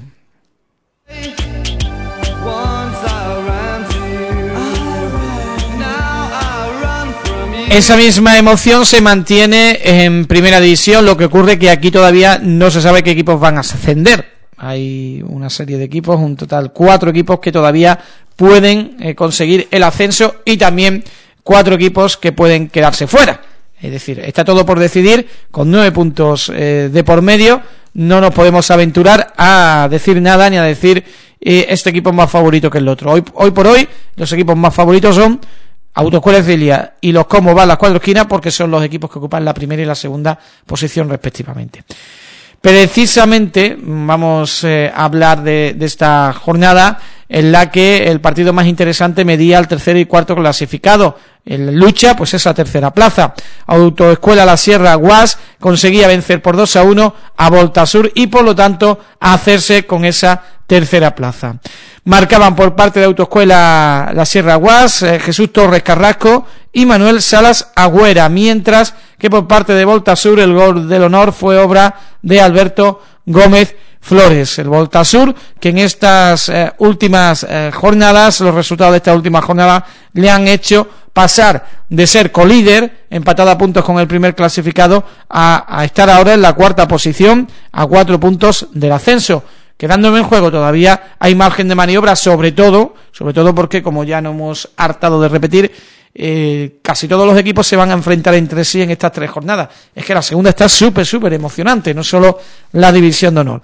Esa misma emoción se mantiene en primera división, lo que ocurre que aquí todavía no se sabe qué equipos van a ascender. Hay una serie de equipos, un total cuatro equipos que todavía pueden eh, conseguir el ascenso, y también cuatro equipos que pueden quedarse fuera. Es decir, está todo por decidir, con nueve puntos eh, de por medio. No nos podemos aventurar a decir nada ni a decir eh, este equipo es más favorito que el otro. Hoy, hoy por hoy los equipos más favoritos son Autoescuela Cilia y los Como van las Cuatro Esquinas, porque son los equipos que ocupan la primera y la segunda posición respectivamente. Precisamente vamos eh, a hablar de, de esta jornada en la que el partido más interesante medía al tercero y cuarto clasificado. En lucha, pues esa tercera plaza. Autoescuela La Sierra Guas conseguía vencer por dos a uno a Voltasur y por lo tanto hacerse con esa tercera plaza. Marcaban por parte de Autoescuela La Sierra Guas eh, Jesús Torres Carrasco y Manuel Salas Agüera, mientras que por parte de Voltasur el gol del honor fue obra de Alberto Gómez Flores. El Voltasur, que en estas eh, últimas eh, jornadas, los resultados de esta última jornada le han hecho pasar de ser colíder, empatado a puntos con el primer clasificado, a, a estar ahora en la cuarta posición, a cuatro puntos del ascenso. Quedándome en juego todavía hay margen de maniobra, sobre todo, sobre todo porque, como ya no hemos hartado de repetir, eh, casi todos los equipos se van a enfrentar entre sí en estas tres jornadas. Es que la segunda está súper, súper emocionante, no solo la división de honor.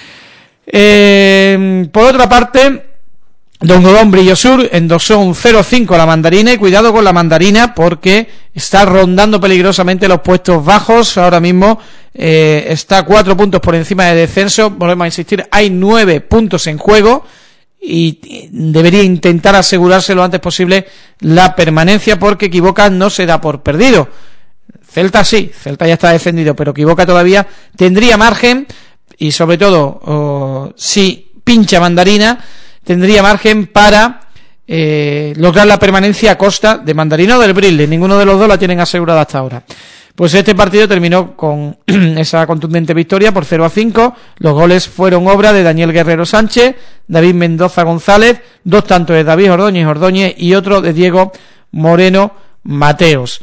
Eh, por otra parte, Don Godón Brillo Sur endosó un cero cinco a la Mandarina, y cuidado con la Mandarina porque está rondando peligrosamente los puestos bajos. Ahora mismo eh, está cuatro puntos por encima de descenso. Volvemos a insistir, hay nueve puntos en juego y debería intentar asegurarse lo antes posible la permanencia, porque Equivoca no se da por perdido. Celta sí, Celta ya está descendido, pero Equivoca todavía tendría margen, y sobre todo oh, si pincha Mandarina tendría margen para eh, lograr la permanencia a costa de Mandarina o del Brilli. Ninguno de los dos la tienen asegurada hasta ahora. Pues este partido terminó con esa contundente victoria por cero a cinco. Los goles fueron obra de Daniel Guerrero Sánchez, David Mendoza González, dos tantos de David Ordóñez Ordóñez y otro de Diego Moreno Mateos.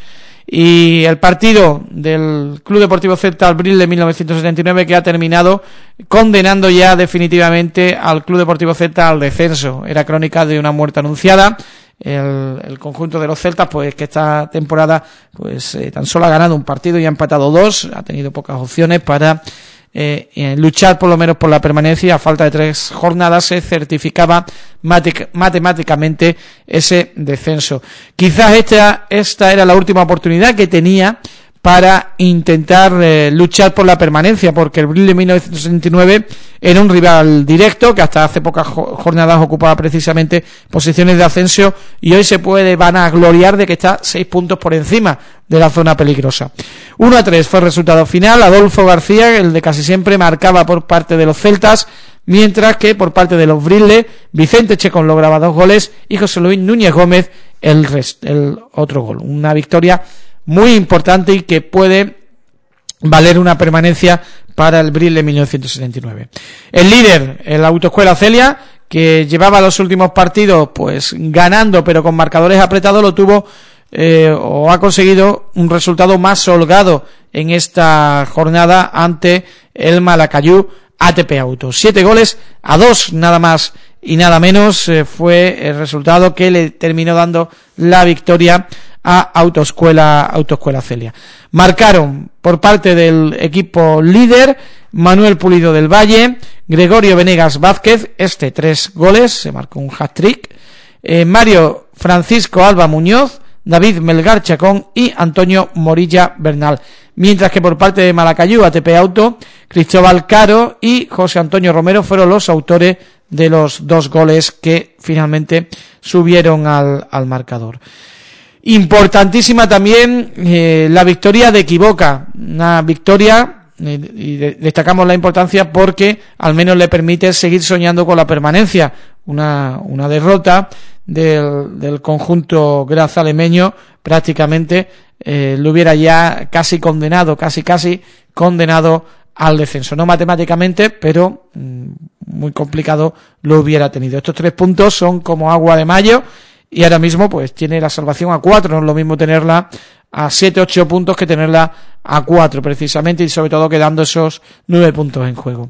Y el partido del Club Deportivo Celta Abril de mil novecientos setenta y nueve, que ha terminado condenando ya definitivamente al Club Deportivo Celta al descenso. Era crónica de una muerte anunciada. El, el conjunto de los celtas, pues que esta temporada pues eh, tan solo ha ganado un partido y ha empatado dos, ha tenido pocas opciones para eh, eh, luchar por lo menos por la permanencia. A falta de tres jornadas se certificaba mate- matemáticamente ese descenso. Quizás esta, esta era la última oportunidad que tenía para intentar eh, luchar por la permanencia, porque el Abril de mil novecientos sesenta y nueve era un rival directo que hasta hace pocas jornadas ocupaba precisamente posiciones de ascenso, y hoy se puede vanagloriar de que está seis puntos por encima de la zona peligrosa. uno a tres fue el resultado final. Adolfo García, el de casi siempre, marcaba por parte de los celtas, mientras que por parte de los Brile, Vicente Checón lograba dos goles y José Luis Núñez Gómez el, rest, el otro gol. Una victoria muy importante y que puede valer una permanencia para el Bril de mil novecientos setenta y nueve. El líder, el Autoescuela Celia, que llevaba los últimos partidos pues ganando pero con marcadores apretados, lo tuvo eh, o ha conseguido un resultado más holgado en esta jornada ante el Malacayú A T P Auto. Siete goles a dos, nada más y nada menos, eh, fue el resultado que le terminó dando la victoria a Autoescuela, Autoescuela Celia. Marcaron por parte del equipo líder Manuel Pulido del Valle, Gregorio Venegas Vázquez, este tres goles, se marcó un hat-trick, eh, Mario Francisco Alba Muñoz, David Melgar Chacón y Antonio Morilla Bernal. Mientras que por parte de Malacayú A T P Auto, Cristóbal Caro y José Antonio Romero fueron los autores de los dos goles que finalmente subieron al, al marcador. Importantísima también eh, la victoria de Equivoca, una victoria, eh, y de, destacamos la importancia porque al menos le permite seguir soñando con la permanencia. Una, una derrota del, del conjunto grazalemeño prácticamente eh, lo hubiera ya casi condenado, casi casi condenado al descenso. No matemáticamente, pero mmm, muy complicado lo hubiera tenido. Estos tres puntos son como agua de mayo, y ahora mismo pues tiene la salvación a cuatro. No es lo mismo tenerla a siete, ocho puntos que tenerla a cuatro precisamente, y sobre todo quedando esos nueve puntos en juego.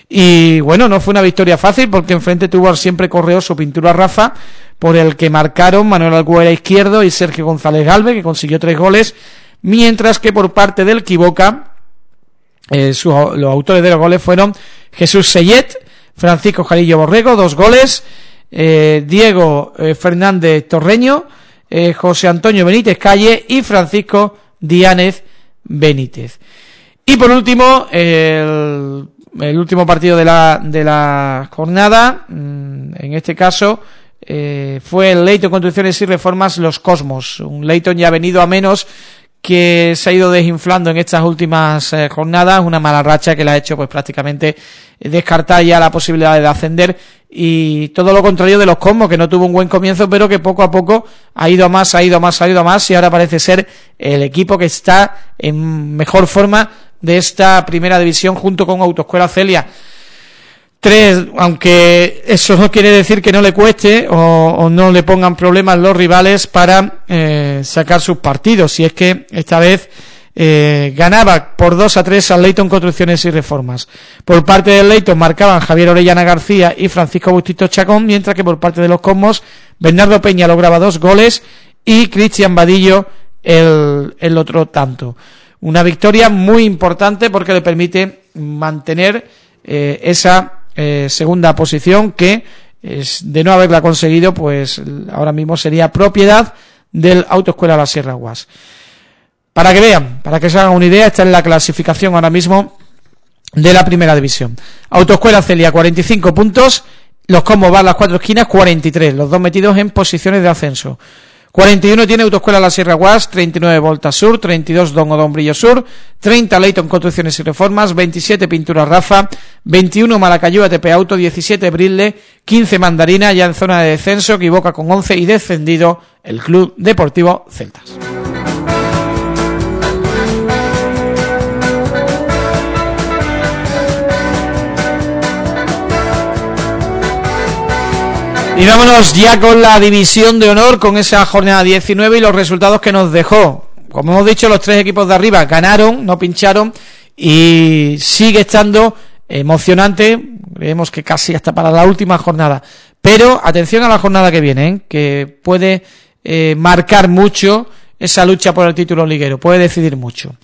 Y bueno, no fue una victoria fácil porque enfrente tuvo al siempre correoso Pintura Rafa, por el que marcaron Manuel Alguera izquierdo y Sergio González Galve, que consiguió tres goles, mientras que por parte del Quiboca eh, su, los autores de los goles fueron Jesús Sellet, Francisco Jarillo Borrego, dos goles, Eh, Diego eh, Fernández Torreño, eh, José Antonio Benítez Calle y Francisco Diánez Benítez. Y por último, eh, el, el último partido de la de la jornada, mmm, en este caso eh, fue el Leyton Construcciones y Reformas Los Cosmos, un Leyton ya venido a menos, que se ha ido desinflando en estas últimas eh, jornadas, una mala racha que le ha hecho pues prácticamente descartar ya la posibilidad de ascender, y todo lo contrario de los Cosmos, que no tuvo un buen comienzo pero que poco a poco ha ido a más, ha ido a más, ha ido a más, y ahora parece ser el equipo que está en mejor forma de esta primera división junto con Autoescuela Celia. Tres, aunque eso no quiere decir que no le cueste o, o no le pongan problemas los rivales para eh, sacar sus partidos, si es que esta vez eh, ganaba por dos a tres al Leyton Construcciones y Reformas. Por parte del Leyton marcaban Javier Orellana García y Francisco Bustito Chacón, mientras que por parte de los Cosmos Bernardo Peña lograba dos goles y Cristian Vadillo el, el otro tanto. Una victoria muy importante porque le permite mantener eh, esa Eh, segunda posición que es, de no haberla conseguido, pues ahora mismo sería propiedad del Autoescuela La Sierra Guas. Para que vean, para que se hagan una idea, esta es la clasificación ahora mismo de la primera división. Autoescuela Celia cuarenta y cinco puntos, los Cosmos van las cuatro esquinas cuarenta y tres, los dos metidos en posiciones de ascenso. cuarenta y uno tiene Autoescuela La Sierra Guas, treinta y nueve Volta Sur, treinta y dos Don Odón Brillo Sur, treinta Leyton Construcciones y Reformas, veintisiete Pintura Rafa, veintiuno Malacayú A T P Auto, diecisiete Brille, quince Mandarina, ya en zona de descenso, Equivoca con once y descendido el Club Deportivo Celtas. Y vámonos ya con la división de honor, con esa jornada diecinueve y los resultados que nos dejó. Como hemos dicho, los tres equipos de arriba ganaron, no pincharon, y sigue estando emocionante, creemos que casi hasta para la última jornada. Pero atención a la jornada que viene, ¿eh? Que puede eh, marcar mucho esa lucha por el título liguero, puede decidir mucho.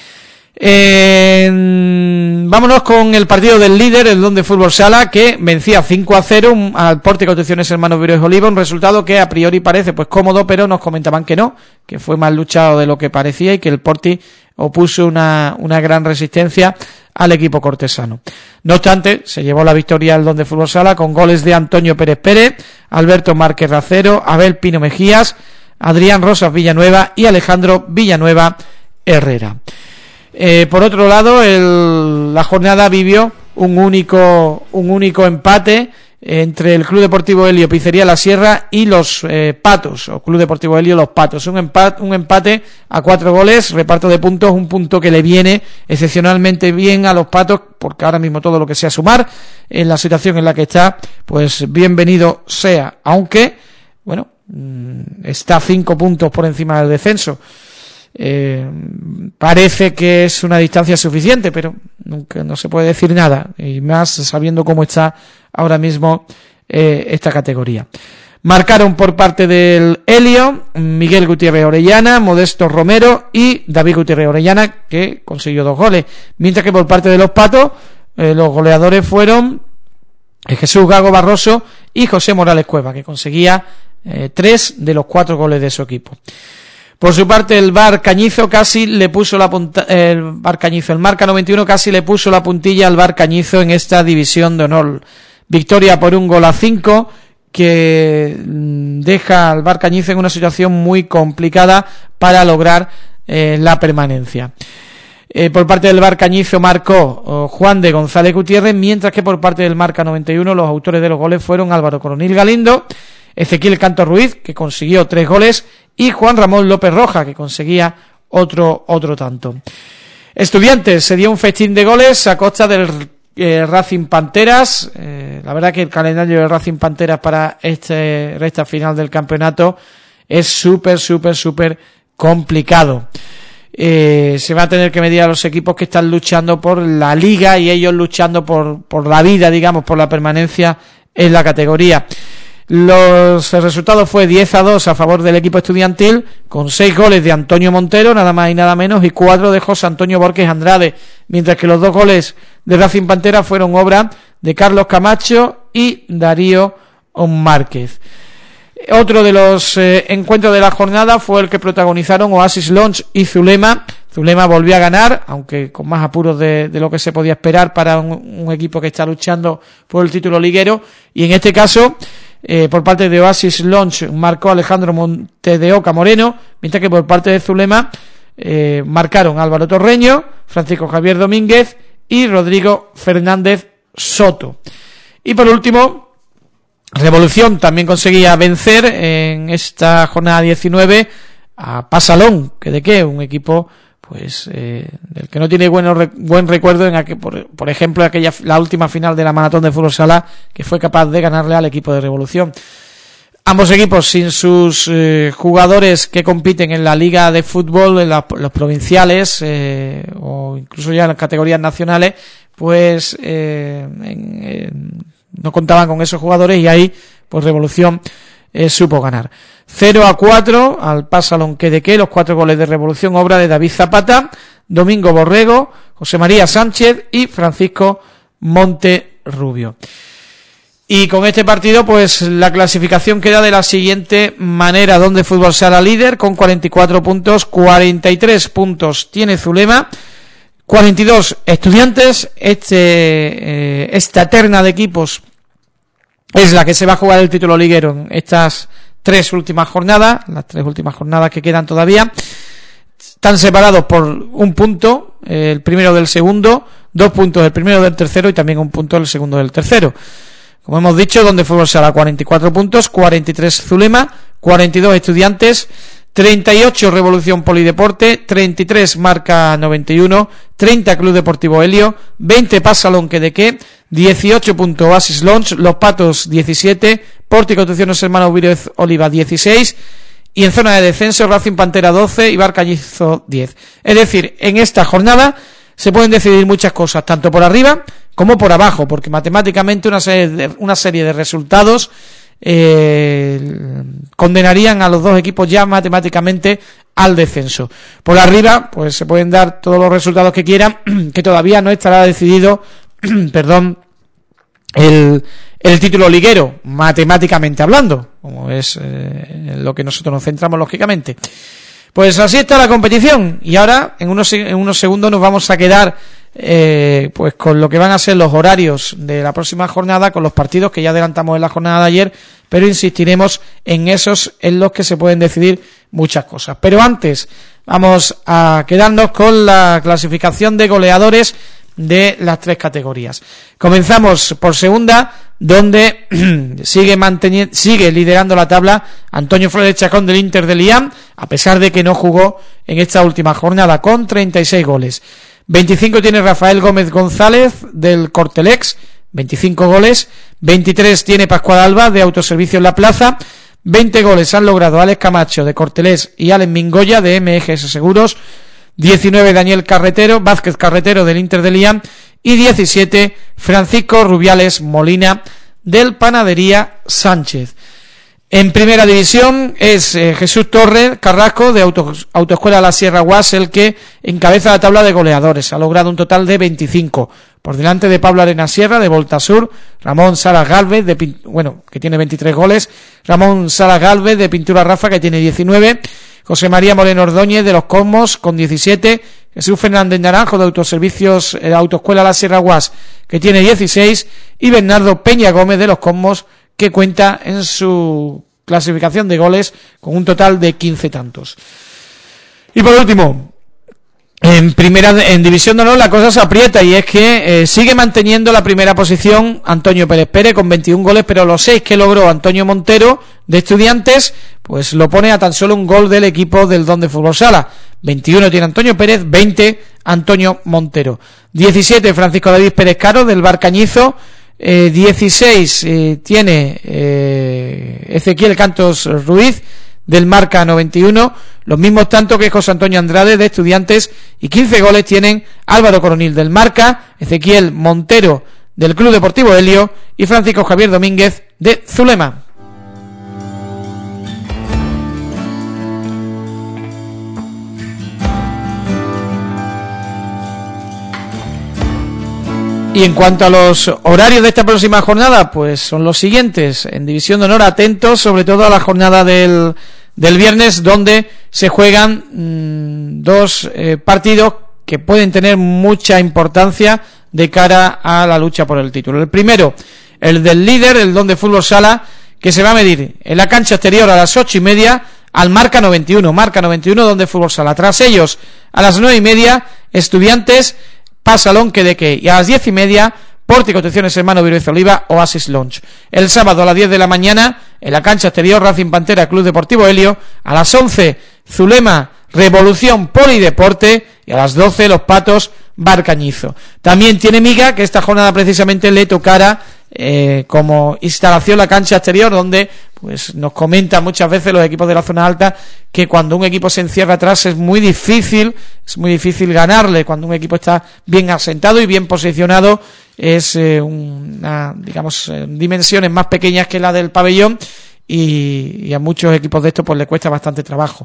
Eh, vámonos con el partido del líder, el Don de Fútbol Sala, que vencía cinco a cero al Porte Construcciones Hermanos Viroes Oliva, un resultado que a priori parece pues cómodo, pero nos comentaban que no, que fue más luchado de lo que parecía y que el Porti opuso una, una gran resistencia al equipo cortesano. No obstante, se llevó la victoria el Don de Fútbol Sala con goles de Antonio Pérez Pérez, Alberto Márquez Racero, Abel Pino Mejías, Adrián Rosas Villanueva y Alejandro Villanueva Herrera. Eh, por otro lado, el, la jornada vivió un único un único empate entre el Club Deportivo Helio Pizzería La Sierra y los eh, Patos, o Club Deportivo Helio Los Patos. Un empate, un empate a cuatro goles, reparto de puntos, un punto que le viene excepcionalmente bien a los Patos, porque ahora mismo todo lo que sea sumar en la situación en la que está, pues bienvenido sea, aunque, bueno, está cinco puntos por encima del descenso. Eh, parece que es una distancia suficiente, pero nunca no se puede decir nada, y más sabiendo cómo está ahora mismo eh, esta categoría. Marcaron por parte del Helio Miguel Gutiérrez Orellana, Modesto Romero y David Gutiérrez Orellana, que consiguió dos goles, mientras que por parte de los Patos eh, los goleadores fueron Jesús Gago Barroso y José Morales Cueva, que conseguía eh, tres de los cuatro goles de su equipo. Por su parte, el Bar Cañizo casi le puso la punta, el Bar Cañizo, el Marca noventa y uno casi le puso la puntilla al Bar Cañizo en esta división de honor. Victoria por un gol a cinco, que deja al Bar Cañizo en una situación muy complicada para lograr eh, la permanencia. Eh, por parte del Bar Cañizo marcó oh, Juan de González Gutiérrez, mientras que por parte del Marca noventa y uno los autores de los goles fueron Álvaro Coronil Galindo, Ezequiel Canto Ruiz, que consiguió tres goles, y Juan Ramón López Roja, que conseguía otro otro tanto. Estudiantes se dio un festín de goles a costa del eh, Racing Panteras. Eh, la verdad que el calendario de Racing Panteras para este recta final del campeonato es súper, súper, súper complicado. Eh, se va a tener que medir a los equipos que están luchando por la liga y ellos luchando por, por la vida, digamos, por la permanencia en la categoría. Los el resultado fue diez a dos a favor del equipo estudiantil, con seis goles de Antonio Montero, nada más y nada menos, y cuatro de José Antonio Borges Andrade, mientras que los dos goles de Racing Pantera fueron obra de Carlos Camacho y Darío Márquez. Otro de los eh, encuentros de la jornada fue el que protagonizaron Oasis Lounge y Zulema. Zulema volvió a ganar, aunque con más apuros de, de lo que se podía esperar para un, un equipo que está luchando por el título liguero, y en este caso Eh, por parte de Oasis Lounge marcó Alejandro Montes de Oca Moreno, mientras que por parte de Zulema eh, marcaron Álvaro Torreño, Francisco Javier Domínguez y Rodrigo Fernández Soto. Y por último, Revolución también conseguía vencer en esta jornada diecinueve a Pasalón, que de qué, un equipo pues eh, del que no tiene bueno, buen recuerdo en aquel, por, por ejemplo aquella la última final de la maratón de fútbol sala, que fue capaz de ganarle al equipo de Revolución. Ambos equipos sin sus eh, jugadores que compiten en la liga de fútbol, en la, los provinciales eh, o incluso ya en las categorías nacionales, pues eh, en, en, no contaban con esos jugadores, y ahí pues Revolución Eh, supo ganar. cero a cuatro al Pasalón que de que, los cuatro goles de Revolución obra de David Zapata, Domingo Borrego, José María Sánchez y Francisco Monterrubio. Y con este partido pues la clasificación queda de la siguiente manera: donde Fútbol Sala líder con cuarenta y cuatro puntos, cuarenta y tres puntos tiene Zulema, cuarenta y dos Estudiantes. Este eh, esta terna de equipos es la que se va a jugar el título liguero en estas tres últimas jornadas, las tres últimas jornadas que quedan todavía. Están separados por un punto, eh, el primero del segundo, dos puntos el primero del tercero y también un punto el segundo del tercero. Como hemos dicho, donde Fútbol Sala cuarenta y cuatro puntos, cuarenta y tres Zulema, cuarenta y dos Estudiantes, treinta y ocho Revolución Polideporte, treinta y tres Marca noventa y uno, treinta Club Deportivo Helio, veinte Pasalón Quedequé, dieciocho punto Oasis Lounge, Los Patos diecisiete, Pórtico Tuciones Hermanos Vírez Oliva dieciséis, y en zona de descenso Racing Pantera doce y Barcañizo diez. Es decir, en esta jornada se pueden decidir muchas cosas, tanto por arriba como por abajo, porque matemáticamente una serie de, una serie de resultados eh, condenarían a los dos equipos ya matemáticamente al descenso. Por arriba, pues se pueden dar todos los resultados que quieran, que todavía no estará decidido, perdón, el, el título liguero, matemáticamente hablando, como es eh, en lo que nosotros nos centramos lógicamente. Pues así está la competición, y ahora en unos, en unos segundos nos vamos a quedar eh, pues con lo que van a ser los horarios de la próxima jornada, con los partidos que ya adelantamos en la jornada de ayer, pero insistiremos en esos en los que se pueden decidir muchas cosas. Pero antes vamos a quedarnos con la clasificación de goleadores de las tres categorías. Comenzamos por segunda, donde sigue manteniendo, sigue liderando la tabla Antonio Flores Chacón del Inter de Liam, a pesar de que no jugó en esta última jornada, con treinta y seis goles. veinticinco tiene Rafael Gómez González del Cortelex, veinticinco goles. veintitrés tiene Pascual Alba de Autoservicios La Plaza. veinte goles han logrado Alex Camacho de Cortelés y Alex Mingoya de M G S Seguros. diecinueve Daniel Carretero, Vázquez Carretero del Inter de Liam, y diecisiete Francisco Rubiales Molina del Panadería Sánchez. En primera división es eh, Jesús Torres Carrasco de Auto, Autoescuela La Sierra Guas el que encabeza la tabla de goleadores, ha logrado un total de veinticinco, por delante de Pablo Arena Sierra de Voltasur, Ramón Salas Galvez de bueno, que tiene veintitrés goles, Ramón Salas Galvez de Pintura Rafa que tiene diecinueve, José María Moreno Ordóñez de Los Cosmos con diecisiete, Jesús Fernández Naranjo de Autoservicios eh, Autoescuela La Sierra Guas que tiene dieciséis, y Bernardo Peña Gómez de Los Cosmos, que cuenta en su clasificación de goles con un total de quince tantos. Y por último, en primera en división de honor la cosa se aprieta, y es que eh, sigue manteniendo la primera posición Antonio Pérez Pérez con veintiún goles, pero los seis que logró Antonio Montero de Estudiantes pues lo pone a tan solo un gol del equipo del Don de Fútbol Sala. veintiuno tiene Antonio Pérez, veinte Antonio Montero. diecisiete Francisco David Pérez Caro del Barcañizo. Eh, dieciséis eh, tiene eh, Ezequiel Cantos Ruiz del Marca noventa y uno, los mismos tanto que José Antonio Andrade de Estudiantes, y quince goles tienen Álvaro Coronil del Marca, Ezequiel Montero del Club Deportivo Helio y Francisco Javier Domínguez de Zulema. Y en cuanto a los horarios de esta próxima jornada, pues son los siguientes. En División de Honor, atentos sobre todo a la jornada del, del viernes, donde se juegan mmm, dos eh, partidos que pueden tener mucha importancia de cara a la lucha por el título. El primero, el del líder, el Don de Fútbol Sala, que se va a medir en la cancha exterior a las ocho y media al Marca noventa y uno. Marca noventa y uno, Don de Fútbol Sala. Tras ellos, a las nueve y media, Estudiantes Pasalón Quedequé, y a las diez y media Pórtico Tuciones Hermano Viruez Oliva Oasis Lounge. El sábado a las diez de la mañana en la cancha exterior Racing Pantera Club Deportivo Helio, a las once Zulema Revolución Polideporte, y a las doce Los Patos Barcañizo. También tiene miga que esta jornada precisamente le tocara eh, como instalación la cancha exterior, donde pues nos comentan muchas veces los equipos de la zona alta que cuando un equipo se encierra atrás es muy difícil, es muy difícil ganarle. Cuando un equipo está bien asentado y bien posicionado es eh, una, digamos, eh, dimensiones más pequeñas que la del pabellón, y, y a muchos equipos de estos pues le cuesta bastante trabajo.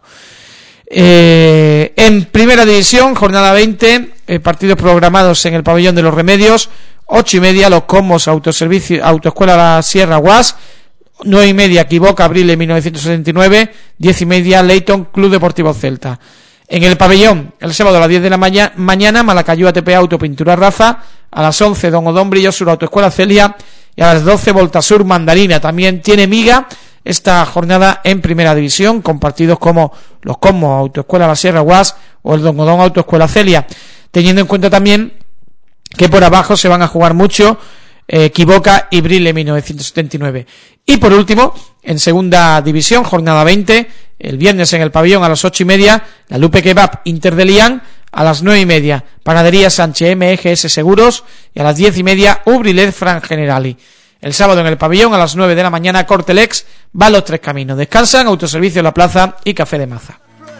Eh, en primera división, jornada veinte, eh, partidos programados en el pabellón de los Remedios. Ocho y media Los Cosmos Autoservicio Autoescuela La Sierra Guas, nueve y media Equivoca Abril de mil novecientos setenta y nueve, diez y media Leyton Club Deportivo Celta. En el pabellón, el sábado a las diez de la maña, mañana Malacayú A T P Auto Pintura Rafa, a las once Don Odón Brillo Sur Autoescuela Celia, y a las doce Voltasur Mandarina. También tiene miga esta jornada en primera división, con partidos como Los Cosmos Autoescuela La Sierra Guas o el Don Odón Autoescuela Celia, teniendo en cuenta también que por abajo se van a jugar mucho eh, Equivoca y Brile mil novecientos setenta y nueve. Y por último, en segunda división, jornada veinte, el viernes en el pabellón a las ocho y media, la Lupe Kebab Inter de Lián, a las nueve y media, Panadería Sánchez M G S Seguros, y a las diez y media, Ubrilet Fran Generali. El sábado en el pabellón a las nueve de la mañana, Cortelex va a Los Tres Caminos. Descansan Autoservicio La Plaza y Café de Maza.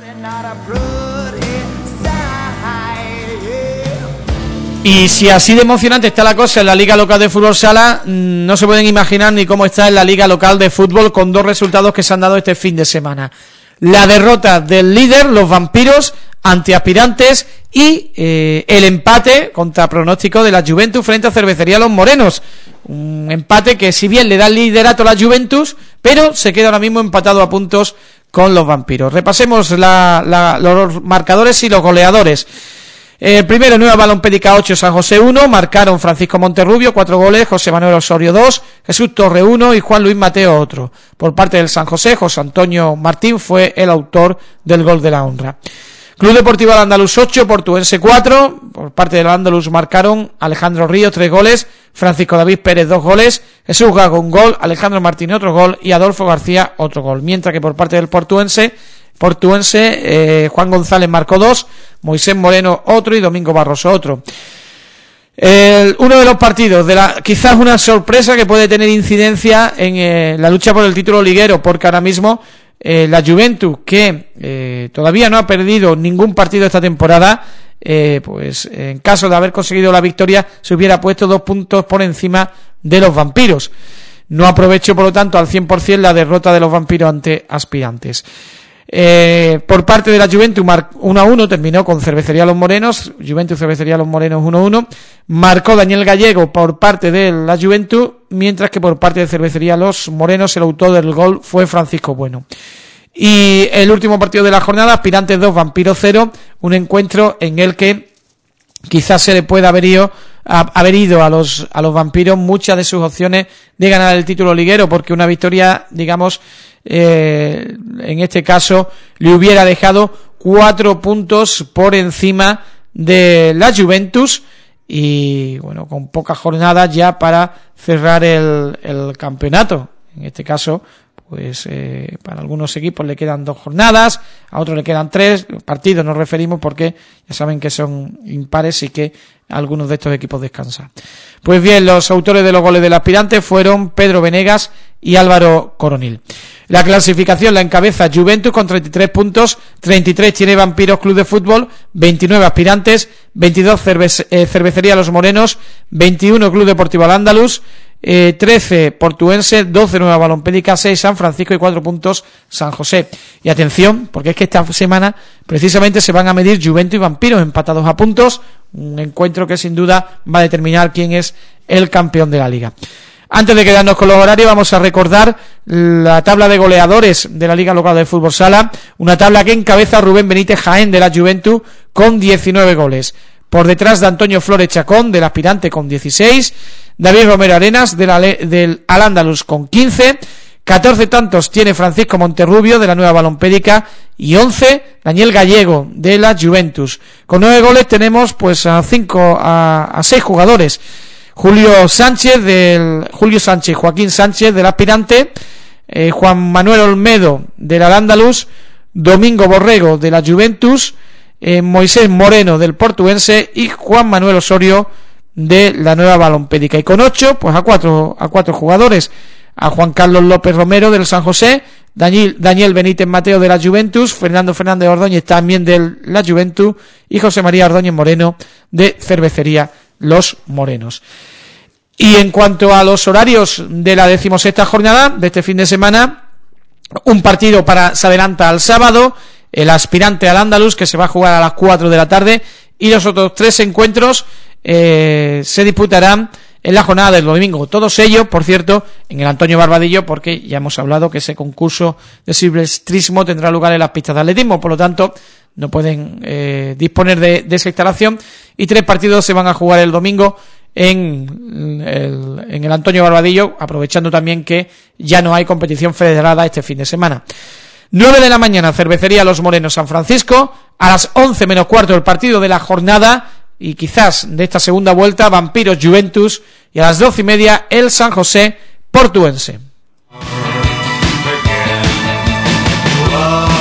Y si así de emocionante está la cosa en la Liga Local de Fútbol Sala, no se pueden imaginar ni cómo está en la Liga Local de Fútbol, con dos resultados que se han dado este fin de semana. La derrota del líder, los Vampiros, ante Aspirantes, y eh, el empate contra pronóstico de la Juventus frente a Cervecería Los Morenos. Un empate que, si bien le da el liderato a la Juventus, pero se queda ahora mismo empatado a puntos con los Vampiros. Repasemos la, la, los marcadores y los goleadores. El eh, primero, Nueva Balompédica ocho, San José uno, marcaron Francisco Monterrubio cuatro goles, José Manuel Osorio dos, Jesús Torre uno y Juan Luis Mateo otro. Por parte del San José, José Antonio Martín fue el autor del gol de la honra. Club Deportivo Al-Ándalus ocho, Portuense cuatro, por parte del Al-Ándalus marcaron Alejandro Ríos tres goles, Francisco David Pérez dos goles, Jesús Gago un gol, Alejandro Martín otro gol y Adolfo García otro gol. Mientras que por parte del Portuense, Portuense eh, Juan González marcó dos, Moisés Moreno otro y Domingo Barroso otro. El, uno de los partidos, de la quizás una sorpresa que puede tener incidencia en eh, la lucha por el título liguero, porque ahora mismo eh, la Juventus, que eh, todavía no ha perdido ningún partido esta temporada, eh, pues en caso de haber conseguido la victoria se hubiera puesto dos puntos por encima de los Vampiros. No aprovechó, por lo tanto, al cien por ciento la derrota de los Vampiros ante Aspirantes. Eh, por parte de la Juventus, uno a uno terminó con Cervecería Los Morenos. Juventus Cervecería Los Morenos uno a uno. Marcó Daniel Gallego por parte de la Juventus, mientras que por parte de Cervecería Los Morenos el autor del gol fue Francisco Bueno. Y el último partido de la jornada, Aspirantes dos, Vampiros cero, un encuentro en el que quizás se le pueda haber ido a, haber ido a los a los Vampiros muchas de sus opciones de ganar el título liguero, porque una victoria, digamos, eh, en este caso le hubiera dejado cuatro puntos por encima de la Juventus, y bueno, con pocas jornadas ya para cerrar el, el campeonato. En este caso, pues eh, para algunos equipos le quedan dos jornadas, a otros le quedan tres partidos, nos referimos, porque ya saben que son impares y que algunos de estos equipos descansan. Pues bien, los autores de los goles del Aspirante fueron Pedro Venegas y Álvaro Coronil. La clasificación la encabeza Juventus con treinta y tres puntos, treinta y tres tiene Vampiros Club de Fútbol, veintinueve Aspirantes, veintidós Cerve- eh, Cervecería Los Morenos, veintiuno Club Deportivo Al-Ándalus, eh, trece Portuense, doce Nueva Balompédica, seis San Francisco y cuatro puntos San José. Y atención, porque es que esta semana precisamente se van a medir Juventus y Vampiros empatados a puntos, un encuentro que sin duda va a determinar quién es el campeón de la liga. Antes de quedarnos con los horarios, vamos a recordar la tabla de goleadores de la Liga Local de Fútbol Sala, una tabla que encabeza Rubén Benítez Jaén de la Juventus con diecinueve goles. Por detrás de Antonio Flores Chacón del Aspirante con dieciséis, David Romero Arenas de la, del Al-Ándalus con quince, catorce tantos tiene Francisco Monterrubio de la Nueva Balompédica y once Daniel Gallego de la Juventus. Con nueve goles tenemos pues a cinco a, a seis jugadores. Julio Sánchez del Julio Sánchez, Joaquín Sánchez del Aspirante, eh, Juan Manuel Olmedo del Al-Ándalus, Domingo Borrego de la Juventus, eh, Moisés Moreno del Portuense y Juan Manuel Osorio de la Nueva Balompédica. Y con ocho, pues a cuatro a cuatro jugadores, a Juan Carlos López Romero del San José, Daniel, Daniel Benítez Mateo de la Juventus, Fernando Fernández Ordóñez también de la Juventus y José María Ordóñez Moreno de Cervecería Los Morenos. Y en cuanto a los horarios de la decimosexta jornada de este fin de semana, un partido para se adelanta al sábado, el Aspirante Al-Ándalus, que se va a jugar a las cuatro de la tarde, y los otros tres encuentros eh, se disputarán en la jornada del domingo. Todos ellos, por cierto, en el Antonio Barbadillo, porque ya hemos hablado que ese concurso de silvestrismo tendrá lugar en las pistas de atletismo, por lo tanto no pueden eh, disponer de, de esa instalación, y tres partidos se van a jugar el domingo en el, en el Antonio Barbadillo, aprovechando también que ya no hay competición federada este fin de semana. nueve de la mañana, Cervecería Los Morenos San Francisco, a las once menos cuarto el partido de la jornada y quizás de esta segunda vuelta, Vampiros Juventus, y a las doce y media el San José Portuense.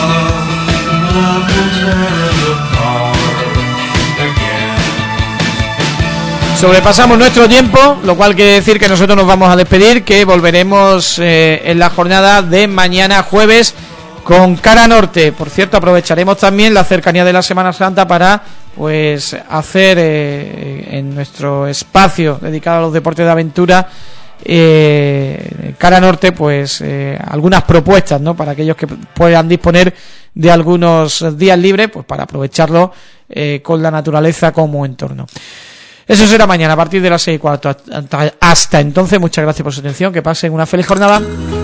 Sobrepasamos nuestro tiempo, lo cual quiere decir que nosotros nos vamos a despedir, que volveremos eh, en la jornada de mañana jueves con Cara Norte. Por cierto, aprovecharemos también la cercanía de la Semana Santa para pues hacer eh, en nuestro espacio dedicado a los deportes de aventura eh, Cara Norte, pues eh, algunas propuestas, ¿no?, para aquellos que puedan disponer de algunos días libres, pues para aprovecharlo eh, con la naturaleza como entorno. Eso será mañana a partir de las seis y cuarto. Hasta entonces, muchas gracias por su atención, que pasen una feliz jornada.